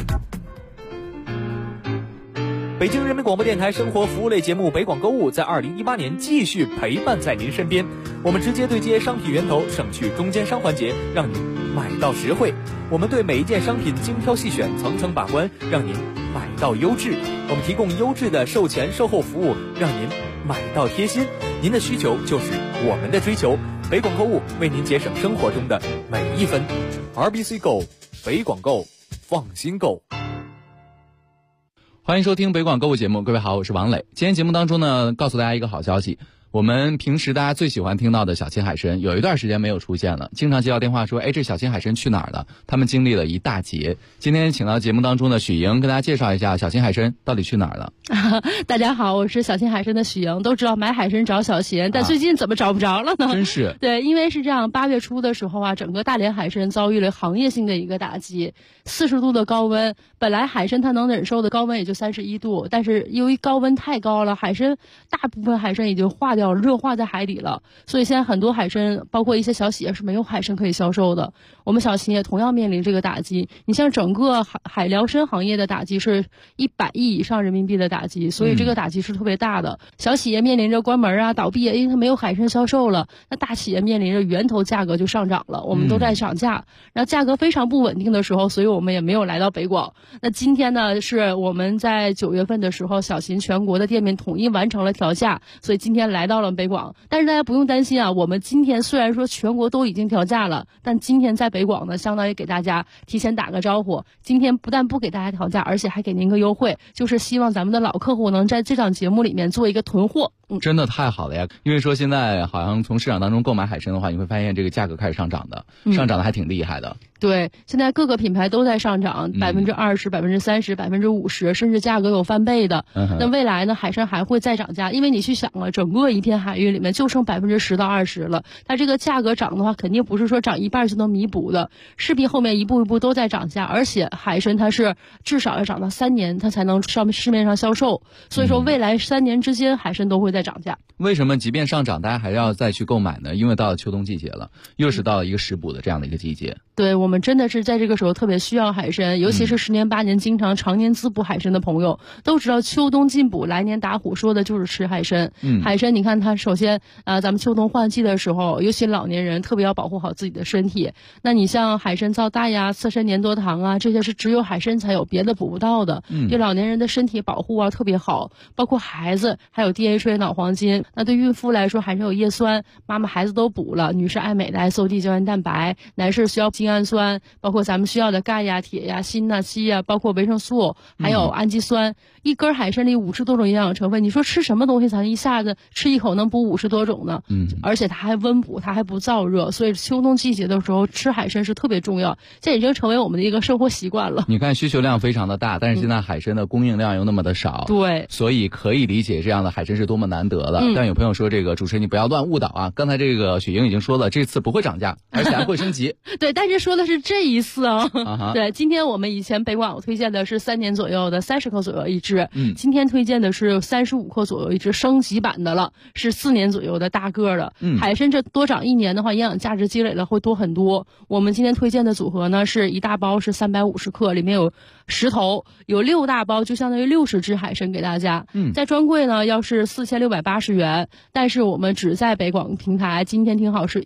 [SPEAKER 13] 北京人民广播电台生活服务类节目北广购物在2018年继续陪伴在您身边，我们直接对接商品源头，省去中间商环节，让您买到实惠。我们对每一件商品精挑细选，层层把关，让您买到优质。我们提供优质的售前售后服务，让您买到贴心。您的需求就是我们的追求，北广购物为您节省生活中的每一分。RBC Go， 北广购，放心购。
[SPEAKER 14] 欢迎收听北广购物节目，各位好，我是王磊。今天节目当中呢，告诉大家一个好消息，我们平时大家最喜欢听到的小青海参有一段时间没有出现了，经常接到电话说这小青海参去哪儿了，他们经历了一大劫。今天请到节目当中的许莹跟大家介绍一下小青海参到底去哪儿了。
[SPEAKER 15] 大家好，我是小青海参的许莹。都知道买海参找小贤，但最近怎么找不着了呢？
[SPEAKER 14] 真是。
[SPEAKER 15] 对，因为是这样，8月初的时候整个大连海参遭遇了行业性的一个打击，40度的高温，本来海参它能忍受的高温也就31度，但是由于高温太高了，大部分海参已经化掉了，热化在海里了，所以现在很多海参，包括一些小企业是没有海参可以销售的。我们小企业同样面临这个打击，你像整个海辽参行业的打击是100亿以上人民币的打击，所以这个打击是特别大的。小企业面临着关门倒闭，因为它没有海参销售了。那大企业面临着源头价格就上涨了，我们都在涨价，然后价格非常不稳定的时候，所以我们也没有来到北广。那今天呢，是我们在9月份的时候，小秦全国的店面统一完成了调价，所以今天来到了北广。但是大家不用担心我们今天虽然说全国都已经调价了，但今天在北广呢，相当于给大家提前打个招呼。今天不但不给大家调价，而且还给您个优惠，就是希望咱们的老客户能在这档节目里面做一个囤货。
[SPEAKER 14] 真的太好了呀！因为说现在好像从市场当中购买海参的话，你会发现这个价格开始上涨的，上涨的还挺厉害的。
[SPEAKER 15] 对，现在各个品牌都在上涨，20%、30%、50%，甚至价格有翻倍的。那未来呢，海参还会再涨价，因为你去想啊，整个一片海域里面就剩10%到20%了，它这个价格涨的话，肯定不是说涨一半就能弥补的，势必后面一步一步都在涨价，而且海参它是至少要涨到3年，它才能上市面上销售，所以说未来3年之间海参都会在涨价。
[SPEAKER 14] 为什么即便上涨，大家还要再去购买呢？因为到了秋冬季节了，又是到了一个食补的这样的一个季节。
[SPEAKER 15] 对，我们真的是在这个时候特别需要海参，尤其是10年8年经常常年滋补海参的朋友，都知道秋冬进补，来年打虎，说的就是吃海参。海参你看它首先咱们秋冬换季的时候，尤其老年人特别要保护好自己的身体。那你像海参皂苷呀、刺参粘多糖啊，这些是只有海参才有，别的补不到的。对老年人的身体保护啊特别好，包括孩子还有 DHA 脑黄金。那对孕妇来说，海参有叶酸，妈妈孩子都补了。女士爱美的 SOD 胶原蛋白，男士需要精氨酸，包括咱们需要的钙呀、铁呀、锌呐、硒呀，包括维生素，还有氨基酸。一根海参里50多种营养成分，你说吃什么东西才一下子吃一口能补50多种呢？而且它还温补，它还不燥热，所以秋冬季节的时候吃海参是特别重要，这已经成为我们的一个生活习惯了。
[SPEAKER 14] 你看需求量非常的大，但是现在海参的供应量又那么的少，
[SPEAKER 15] 对，
[SPEAKER 14] 所以可以理解这样的海参是多么难得了。但有朋友说，这个主持人你不要乱误导啊！刚才这个雪莹已经说了，这次不会涨价，而且还会升级。
[SPEAKER 15] 对，但是说的是这一次啊。对，今天我们以前北广推荐的是3年左右的30克左右一只，今天推荐的是35克左右一只升级版的了，是4年左右的大个的。海参这多长1年的话，营养价值积累了会多很多。我们今天推荐的组合呢，是一大包是350克，里面有10头，有6大包，就相当于60只海参给大家。在专柜呢要是4680元，但是我们只在北广平台，今天听好是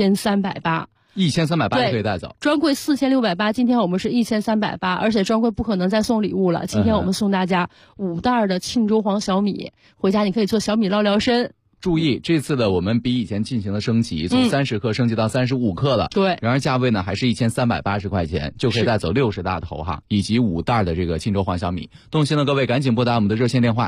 [SPEAKER 15] 1380。
[SPEAKER 14] 1380可以带走，
[SPEAKER 15] 专柜4680，今天我们是1380，而且专柜不可能再送礼物了。今天我们送大家5袋的庆州黄小米，回家你可以做小米捞聊参。
[SPEAKER 14] 注意，这次的我们比以前进行了升级，从30克升级到35克了。
[SPEAKER 15] 对，
[SPEAKER 14] 然而价位呢还是1380块钱，就可以带走60大头哈，以及5袋的这个庆州黄小米。动心的各位赶紧拨打我们的热线电话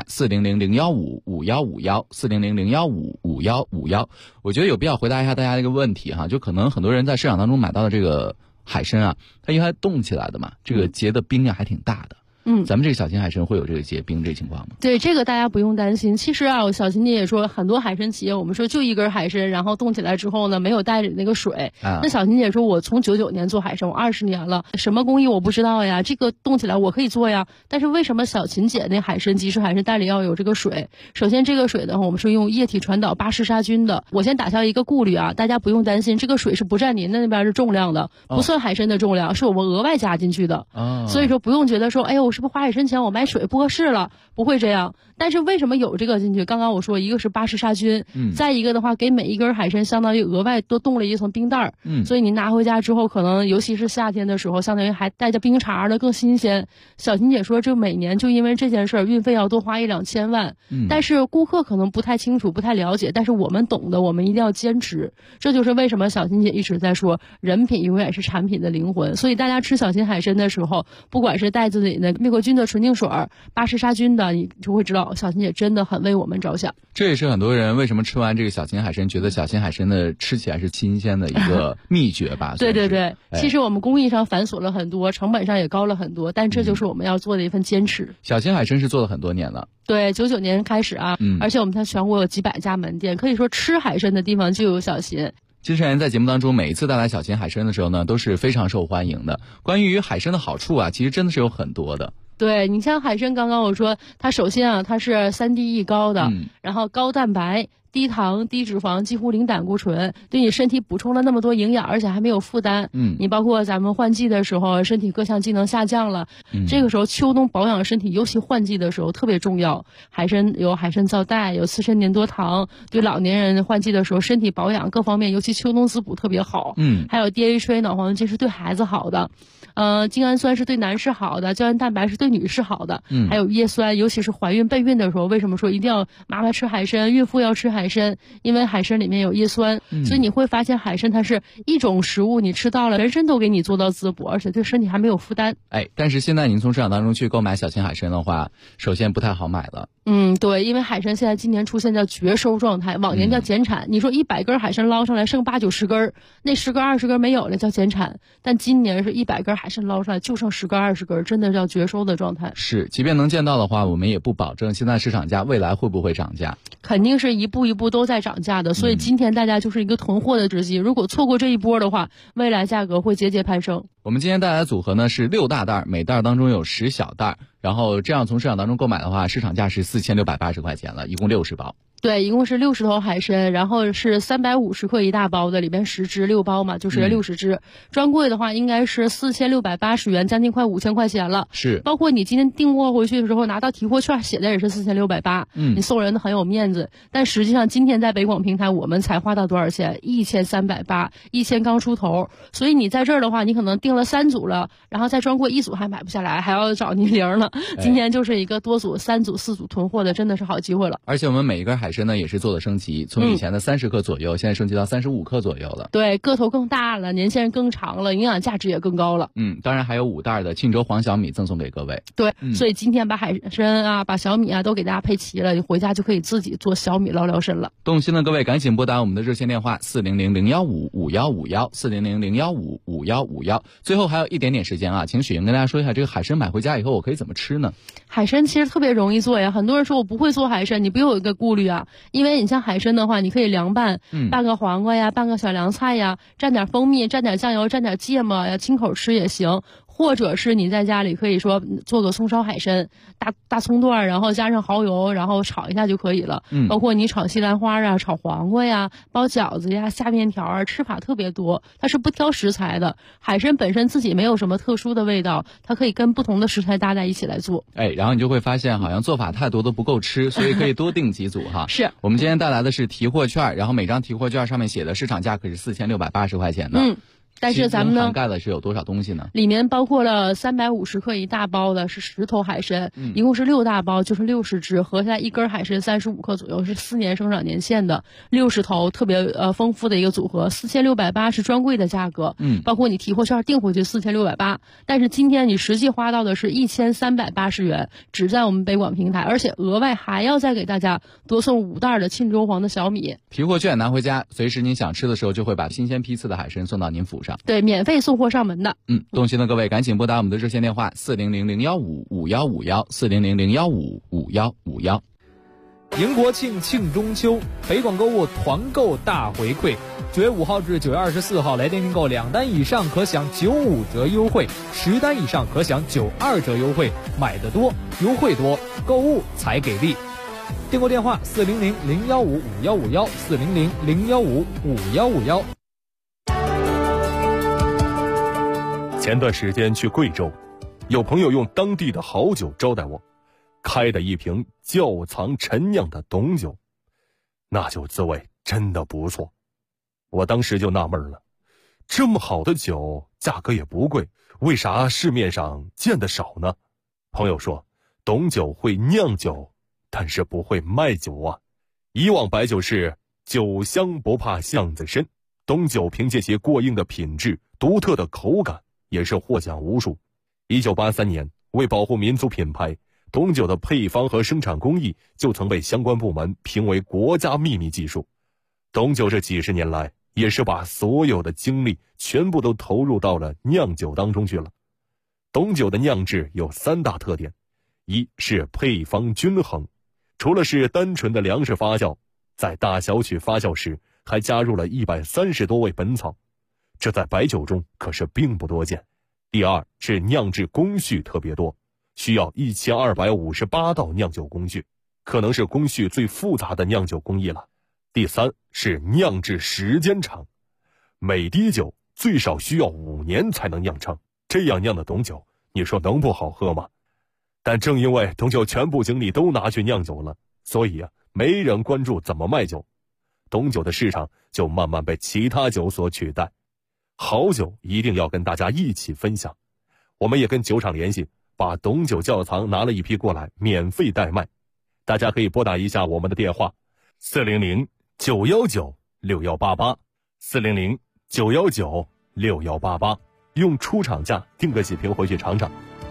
[SPEAKER 14] 400-015-5151，400-015-5151。我觉得有必要回答一下大家一个问题哈，就可能很多人在市场当中买到的这个海参啊，它因为它冻起来的嘛，这个结的冰呀还挺大的。咱们这个小型海参会有这个结冰这情况吗？
[SPEAKER 15] 对，这个大家不用担心。其实啊，小琴姐也说，很多海参企业，我们说就一根海参，然后冻起来之后呢，没有带着那个水。那小琴姐说，我从99年做海参，我20年了，什么工艺我不知道呀，这个冻起来我可以做呀。但是为什么小琴姐那海参即食海参袋里要有这个水？首先这个水的话，我们是用液体传导巴氏杀菌的。我先打消一个顾虑啊，大家不用担心，这个水是不占您的那边的重量的，不算海参的重量，是我们额外加进去的。所以说不用觉得说，哎呦，我是不是花海参钱我买水不合适了，不会这样。但是为什么有这个进去？刚刚我说一个是巴氏杀菌，再一个的话给每一根海参相当于额外多冻了一层冰袋所以你拿回家之后，可能尤其是夏天的时候，相当于还带着冰碴的更新鲜。小琴姐说，这每年就因为这件事儿，运费要多花1-2千万。但是顾客可能不太清楚、不太了解，但是我们懂的，我们一定要坚持。这就是为什么小琴姐一直在说，人品永远是产品的灵魂。所以大家吃小琴海参的时候，不管是袋子里的灭活菌的纯净水、巴氏杀菌的，你就会知道小琴姐真的很为我们着想。
[SPEAKER 14] 这也是很多人为什么吃完这个小琴海参觉得小琴海参的吃起来是新鲜的一个秘诀吧。
[SPEAKER 15] 对对对，其实我们工艺上繁琐了很多，成本上也高了很多，但这就是我们要做的一份坚持。
[SPEAKER 14] 小琴海参是做了很多年了，
[SPEAKER 15] 对，99年开始啊，而且我们在全国有几百家门店，可以说吃海参的地方就有小琴。
[SPEAKER 14] 金晨在节目当中每一次带来小琴海参的时候呢，都是非常受欢迎的。关于海参的好处啊，其实真的是有很多的。
[SPEAKER 15] 对，你像海参，刚刚我说它首先啊，它是3D 高的，然后高蛋白、低糖、低脂肪，几乎零胆固醇，对你身体补充了那么多营养，而且还没有负担。你包括咱们换季的时候，身体各项机能下降了，这个时候秋冬保养身体，尤其换季的时候特别重要。海参有海参皂苷，有刺参粘多糖，对老年人换季的时候身体保养各方面，尤其秋冬滋补特别好。还有 DHA 脑黄金是对孩子好的。精氨酸是对男士好的，胶原蛋白是对女士好的，还有叶酸，尤其是怀孕备孕的时候，为什么说一定要妈妈吃海参，孕妇要吃海海参，因为海参里面有叶酸，所以你会发现海参它是一种食物，你吃到了全身都给你做到滋补，而且对身体还没有负担。
[SPEAKER 14] 但是现在您从市场当中去购买小青海参的话，首先不太好买了。
[SPEAKER 15] 对，因为海参现在今年出现叫绝收状态，往年叫减产。你说100根海参捞上来剩80-90根，那10根20根没有了叫减产，但今年是100根海参捞上来就剩10根20根，真的叫绝收的状态。
[SPEAKER 14] 是，即便能见到的话，我们也不保证现在市场价未来会不会涨价，
[SPEAKER 15] 肯定是一步一步都在涨价的，所以今天大家就是一个囤货的时机，如果错过这一波的话，未来价格会节节攀升。
[SPEAKER 14] 我们今天带来的组合呢是6大袋，每袋当中有10小袋，然后这样从市场当中购买的话，市场价是4680块钱了，一共60包。
[SPEAKER 15] 对，一共是60头海参，然后是350克一大包的，里边10只6包嘛，就是60只。专柜的话应该是4680元，将近快5000块钱了。
[SPEAKER 14] 是，
[SPEAKER 15] 包括你今天订货回去的时候拿到提货券，写的也是4680，你送人的很有面子。但实际上今天在北广平台我们才花到多少钱？1380，1000刚出头。所以你在这儿的话，你可能订了3组了，然后在专柜1组还买不下来，还要找您零了。今天就是一个多组、3组、4组囤货的，真的是好机会了。
[SPEAKER 14] 而且我们每一根海参呢也是做了升级，从以前的30克左右，现在升级到35克左右了。
[SPEAKER 15] 对，个头更大了，年限更长了，营养价值也更高了。
[SPEAKER 14] 当然还有5袋的庆州黄小米赠送给各位。
[SPEAKER 15] 对，所以今天把海参啊、把小米啊都给大家配齐了，你回家就可以自己做小米捞参了。
[SPEAKER 14] 动心的各位赶紧拨打我们的热线电话400-015-5151，400-015-5151。最后还有一点点时间啊，请雪莹跟大家说一下，这个海参买回家以后我可以怎么吃呢？
[SPEAKER 15] 海参其实特别容易做呀，很多人说我不会做海参，你不用有一个顾虑啊，因为你像海参的话，你可以凉拌，拌个黄瓜呀，拌个小凉菜呀，蘸点蜂蜜，蘸点酱油，蘸点芥末呀，清口吃也行。或者是你在家里可以说做个葱烧海参，大葱段，然后加上蚝油，然后炒一下就可以了。包括你炒西兰花啊，炒黄瓜呀，包饺子呀，下面条啊，吃法特别多。它是不挑食材的，海参本身自己没有什么特殊的味道，它可以跟不同的食材搭在一起来做。
[SPEAKER 14] 然后你就会发现好像做法太多都不够吃，所以可以多订几组哈。
[SPEAKER 15] 是
[SPEAKER 14] 我们今天带来的是提货券，然后每张提货券上面写的市场价可是4680块钱的。
[SPEAKER 15] 但是咱们呢，
[SPEAKER 14] 涵盖的是有多少东西呢？
[SPEAKER 15] 里面包括了350克一大包的，是10头海参，一共是6大包，就是60只，合下来一根海参35克左右，是4年生长年限的60头，特别丰富的一个组合，4680是专柜的价格，包括你提货券订回去4680，但是今天你实际花到的是1380元，只在我们北广平台，而且额外还要再给大家多送5袋的庆州黄的小米。
[SPEAKER 14] 提货券拿回家，随时您想吃的时候就会把新鲜批次的海参送到您府上。
[SPEAKER 15] 对，免费送货上门的。
[SPEAKER 14] 动心的各位赶紧拨打我们的热线电话400-015-5151，400-015-5151。
[SPEAKER 13] 迎国庆，庆中秋，北广购物团购大回馈。9月5号至9月24号，来电订购2单以上可享95折优惠，10单以上可享92折优惠。买得多，优惠多，购物才给力。订购电话400-015-5151，400-015-5151。
[SPEAKER 6] 前段时间去贵州，有朋友用当地的好酒招待我，开的一瓶窖藏陈酿的董酒，那酒滋味真的不错。我当时就纳闷了，这么好的酒价格也不贵，为啥市面上见得少呢？朋友说，董酒会酿酒，但是不会卖酒啊。以往白酒是酒香不怕巷子深，董酒凭借其过硬的品质、独特的口感，也是获奖无数。1983年，为保护民族品牌，董酒的配方和生产工艺就曾被相关部门评为国家秘密技术。董酒这几十年来，也是把所有的精力全部都投入到了酿酒当中去了。董酒的酿制有3大特点，一是配方均衡，除了是单纯的粮食发酵，在大小曲发酵时还加入了130多味本草，这在白酒中可是并不多见。第二是酿制工序特别多，需要1258道酿酒工序，可能是工序最复杂的酿酒工艺了。第三是酿制时间长，每滴酒最少需要5年才能酿成，这样酿的董酒，你说能不好喝吗？但正因为董酒全部精力都拿去酿酒了，所以没人关注怎么卖酒，董酒的市场就慢慢被其他酒所取代。好酒一定要跟大家一起分享，我们也跟酒厂联系，把董酒窖藏拿了一批过来，免费代卖。大家可以拨打一下我们的电话
[SPEAKER 16] ，400-919-6188，400-919-6188，用出厂价订个几瓶回去尝尝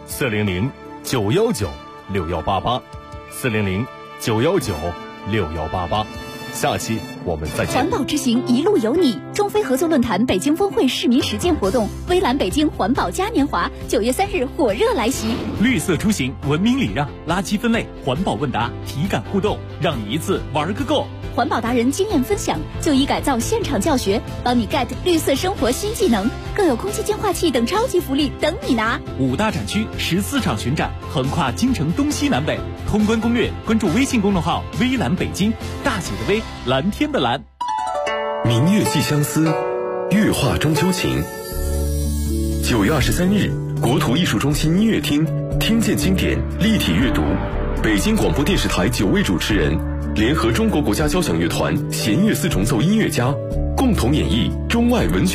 [SPEAKER 16] ，400-919-6188，400-919-6188。下期我们再见。
[SPEAKER 10] 环保之行一路有你，中非合作论坛北京峰会市民实践活动，微蓝北京环保嘉年华9月3日火热来袭。
[SPEAKER 17] 绿色出行，文明礼让，垃圾分类，环保问答，体感互动，让你一次玩个够。
[SPEAKER 10] 环保达人经验分享，就医改造现场教学，帮你 get 绿色生活新技能，更有空气净化器等超级福利等你拿。
[SPEAKER 17] 5大展区14场巡展，横跨京城东西南北。通关攻略，关注微信公众号微蓝北京，大写的微，蓝天的蓝。
[SPEAKER 3] 明月寄相思，月画中秋情。9月23日，国土艺术中心音乐厅，听见经典，立体阅读。北京广播电视台9位主持人联合中国国家交响乐团弦乐四重奏音乐家，共同演绎中外文学